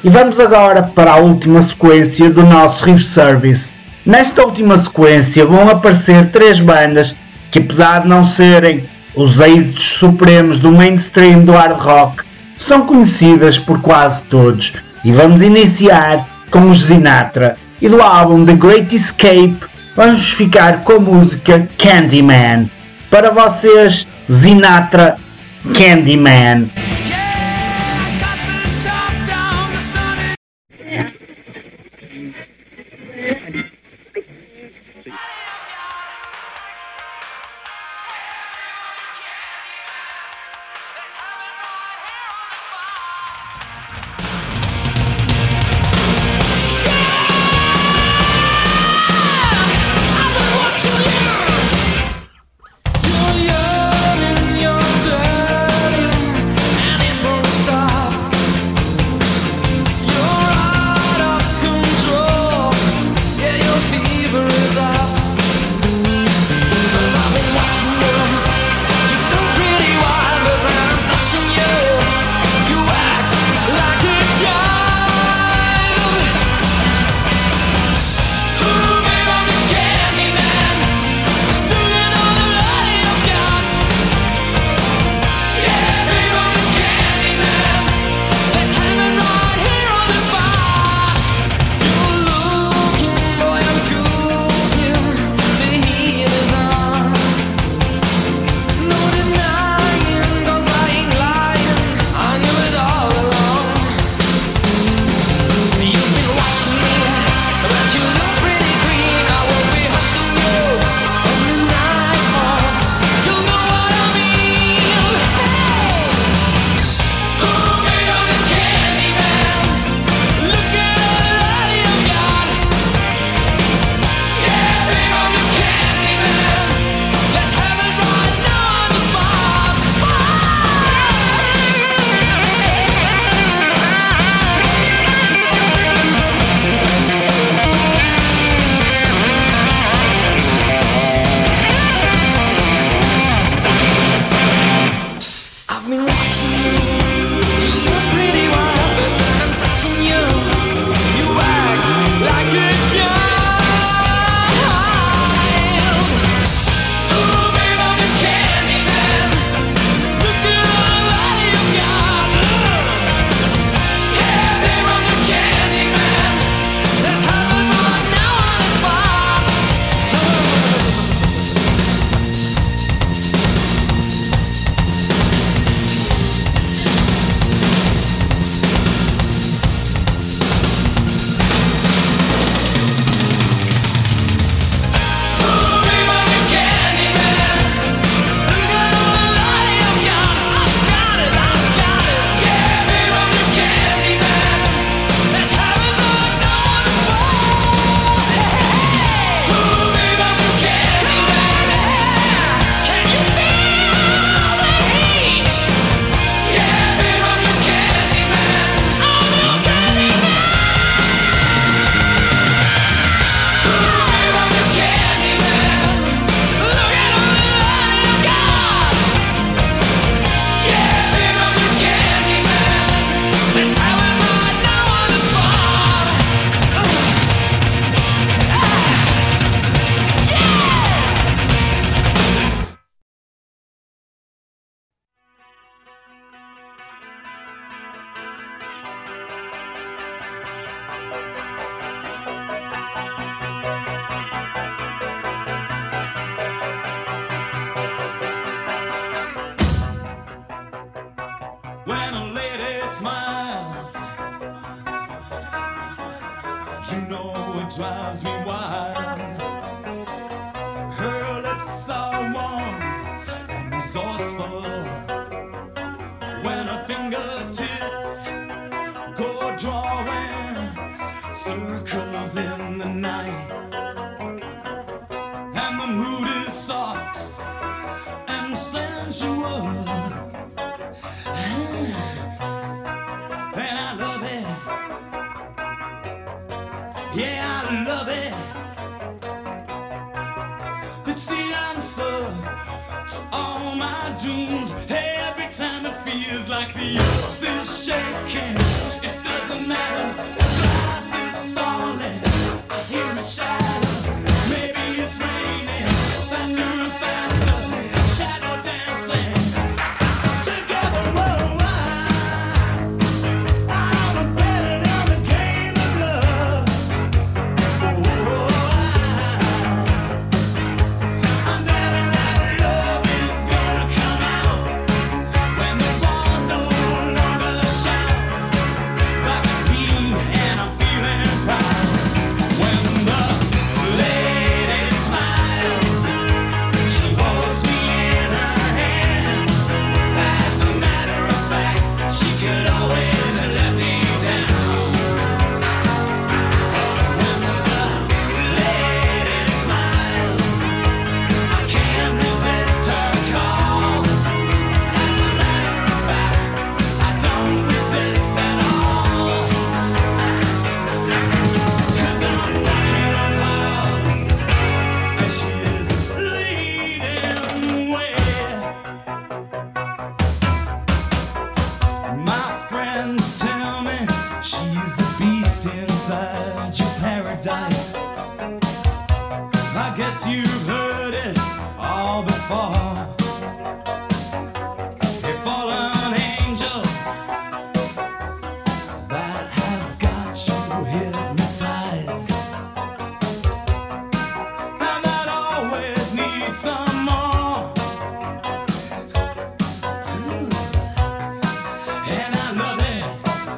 [SPEAKER 1] E vamos agora para a última sequência do nosso Riff Service. Nesta última sequência vão aparecer três bandas que, apesar de não serem os êxitos supremos do mainstream do hard rock, são conhecidas por quase todos. E vamos iniciar com os Sinatra, e do álbum The Great Escape vamos ficar com a música Candyman. Para vocês, Sinatra, Candyman.
[SPEAKER 6] You know it drives me wild. Her lips are warm and resourceful. When her fingertips go drawing circles in the night, and the mood is soft and sensual. And I love it. Yeah, I love it. It's the answer to all my dreams. Every time it feels like the earth is shaking, it doesn't doesn't matter. The glass is falling, I hear it shatter. Maybe it's raining, faster and faster. Shadow dancing together. Oh, I, I'm better than the game of love. Oh, I, I'm better than love is gonna come out when the walls no longer shout like me, and I'm feeling proud. When the lady smiles, she holds me in her hand. As a matter of fact, she could always let me down. When the lady smiles, I can't resist her call. As a matter of fact, I don't resist at all. 'Cause I'm walking on clouds, and she is leading the way. My friends tell me she's the beast inside your paradise. I guess you've heard it all before. A fallen angel that has got you hypnotized, and that always needs some more. And I love it.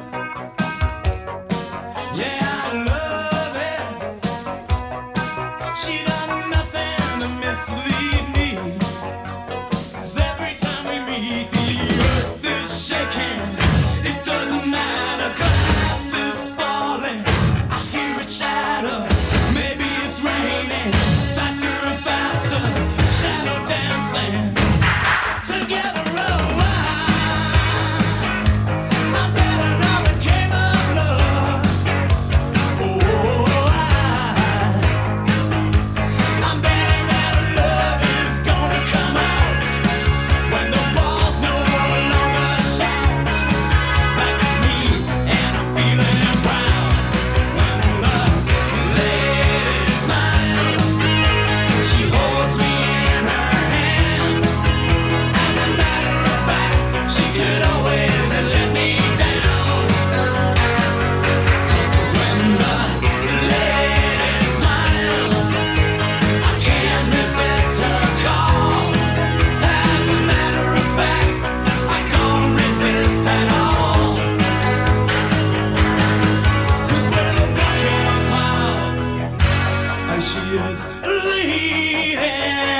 [SPEAKER 6] Yeah, I love it. She done nothing to mislead me. 'Cause every time we meet, the earth is shaking. It doesn't matter, glass is falling. I hear it shatter. Maybe it's raining, faster and faster. Shadow dancing together. Oh, I, I'm better than the game of love. Oh, I, I'm better than love is gonna come out when the walls no longer shout like me, and I'm feeling proud. When the lady smiles, she holds me in her hand. As a matter of fact, she could always let me down. When the lady smiles, I can't resist her call. As a matter of fact, I don't resist at all. 'Cause we're walking on clouds, and she is leading.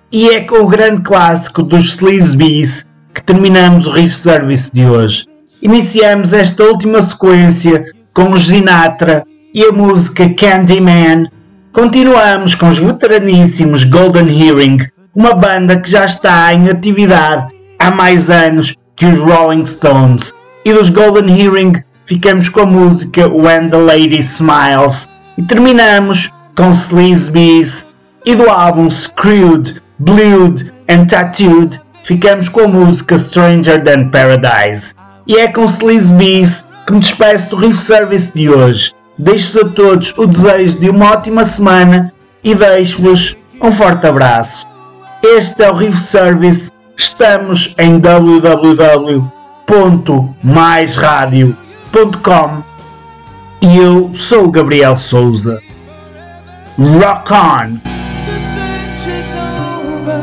[SPEAKER 1] E é com o grande clássico dos Sleaze Bees que terminamos o Riff Service de hoje. Iniciamos esta última sequência com os Sinatra e a música Candyman. Continuamos com os veteraníssimos Golden Earring, uma banda que já está em atividade há mais anos que os Rolling Stones. E dos Golden Earring ficamos com a música When the Lady Smiles. E terminamos com Sleaze Bees. E do álbum Screwed, Blued and Tattooed ficamos com a música Stranger Than Paradise. E é com Sleaze Bees que me despeço do Riff Service de hoje. Deixo-vos a todos o desejo de uma ótima semana e deixo-vos um forte abraço. Este é o Riff Service. Estamos em w w w ponto mais radio ponto com e eu sou o Gabriel Souza. Rock on!
[SPEAKER 5] The search is over.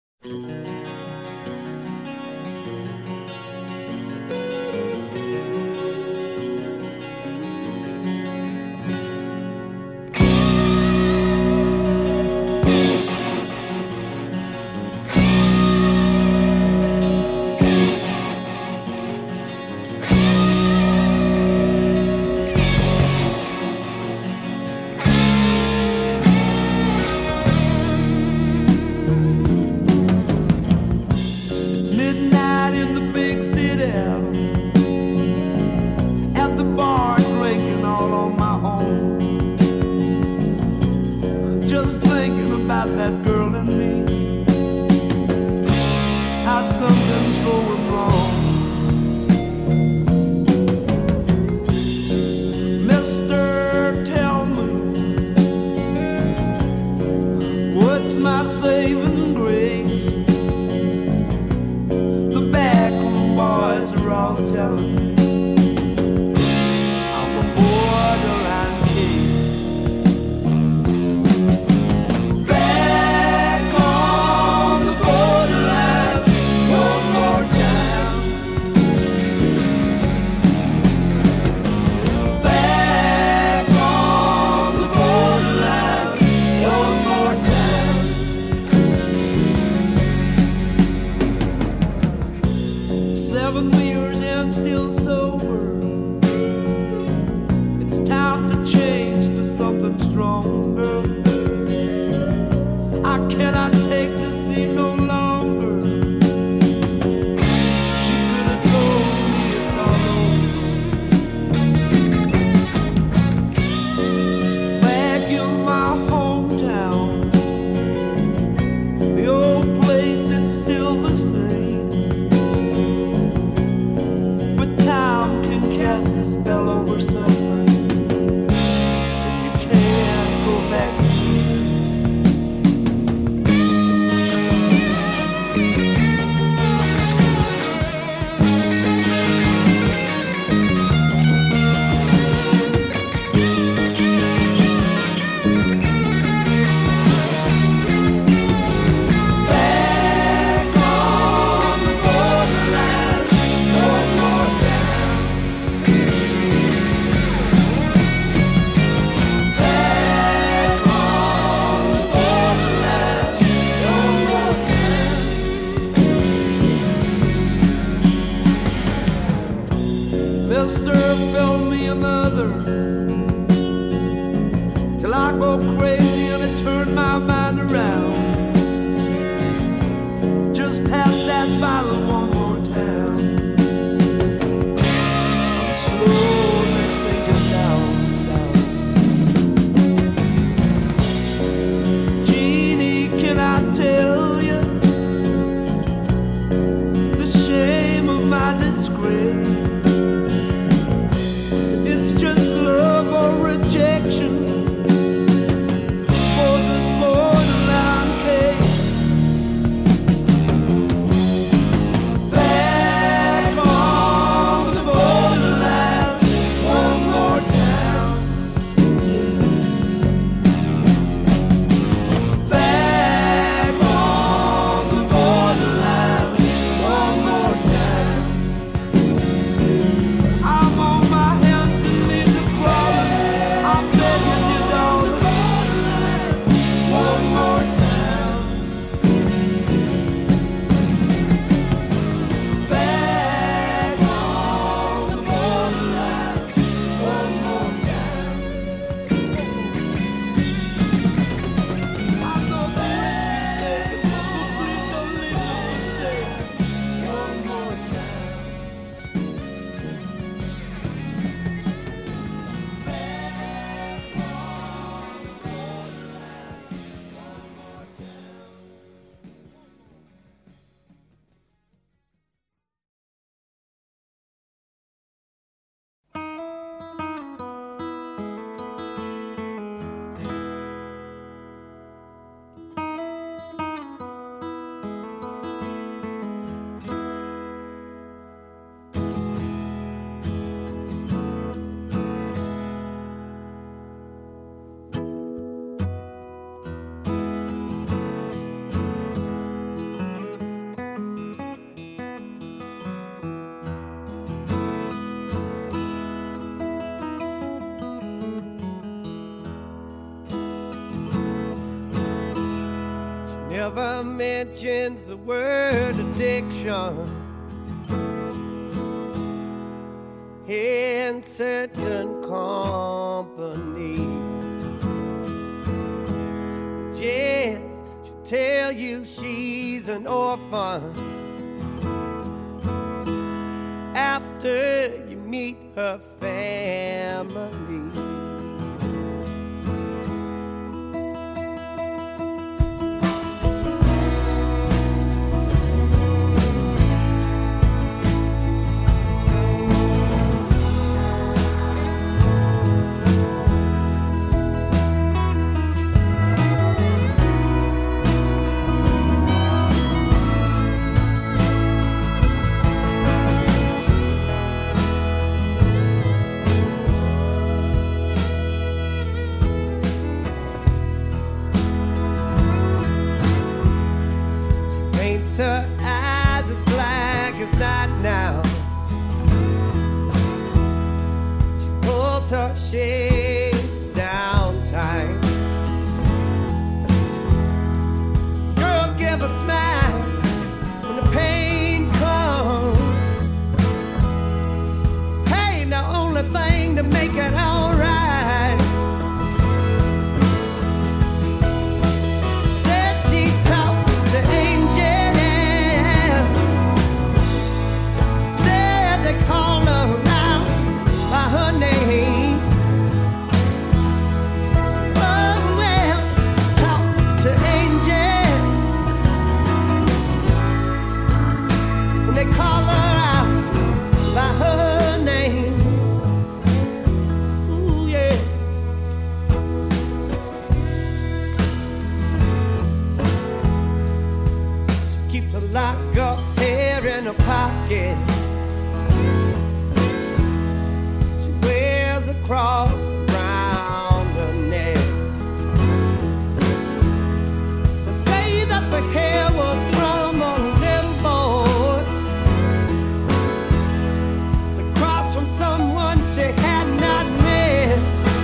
[SPEAKER 5] Midnight in the big city, at the bar drinking all on my own, just thinking about that girl and me, how something's going wrong. Mister, tell me, what's my saving grace? The backroom boys are all telling me I'm a borderline case. Back on the borderline one more time. Back on the borderline one more time. Seven years and still sober. It's time to change to something stronger. I cannot take this thing no longer. She could have told me it's all over. Back in my hometown, the old place, it's still the same. But time can cast a spell over something, and you can't go back. Back on the borderline one more time. Back on the borderline one more time. Mister, fill me another till I go crazy and it turn my mind around. Just pass that bottle one more time. I'm slowly sinking down, down. Jeannie, can I tell you the shame of my disgrace? It's just love or rejection for this borderline case. never mentions the word addiction in certain company. Yes, she'll tell you she's an orphan after you meet her family. Her eyes as black as night now. She pulls her shades down tight. Girl, give a smile when the pain comes. Pain, the only thing to make it alright. Said she talked to angels. Call her around by her name. Oh well, talk to angels, and they call her out by her name. Ooh yeah. She keeps a lock of hair in her pocket. Cross around her neck. They say that the hair was from a little boy. The cross from someone she had not met.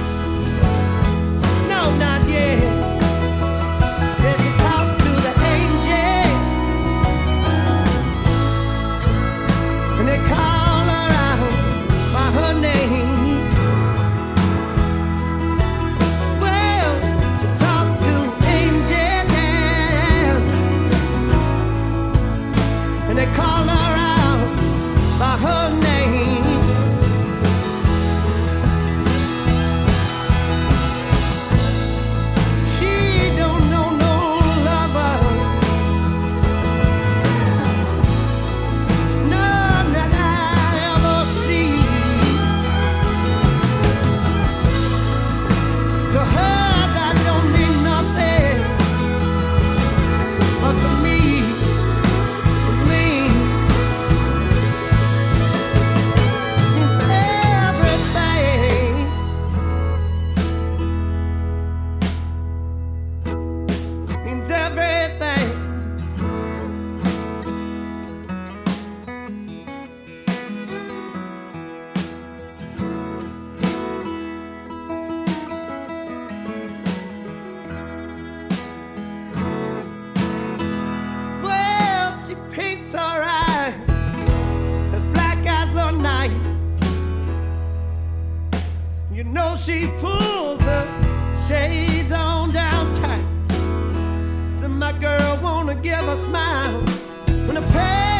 [SPEAKER 5] No, not yet. Said she talks to the angel, and they call her out by her name. They call her out by her name. She don't know no lover, none that I ever see. To her that don't mean nothing, but to me she pulls her shades on down tight. So my girl wanna give a smile when the pain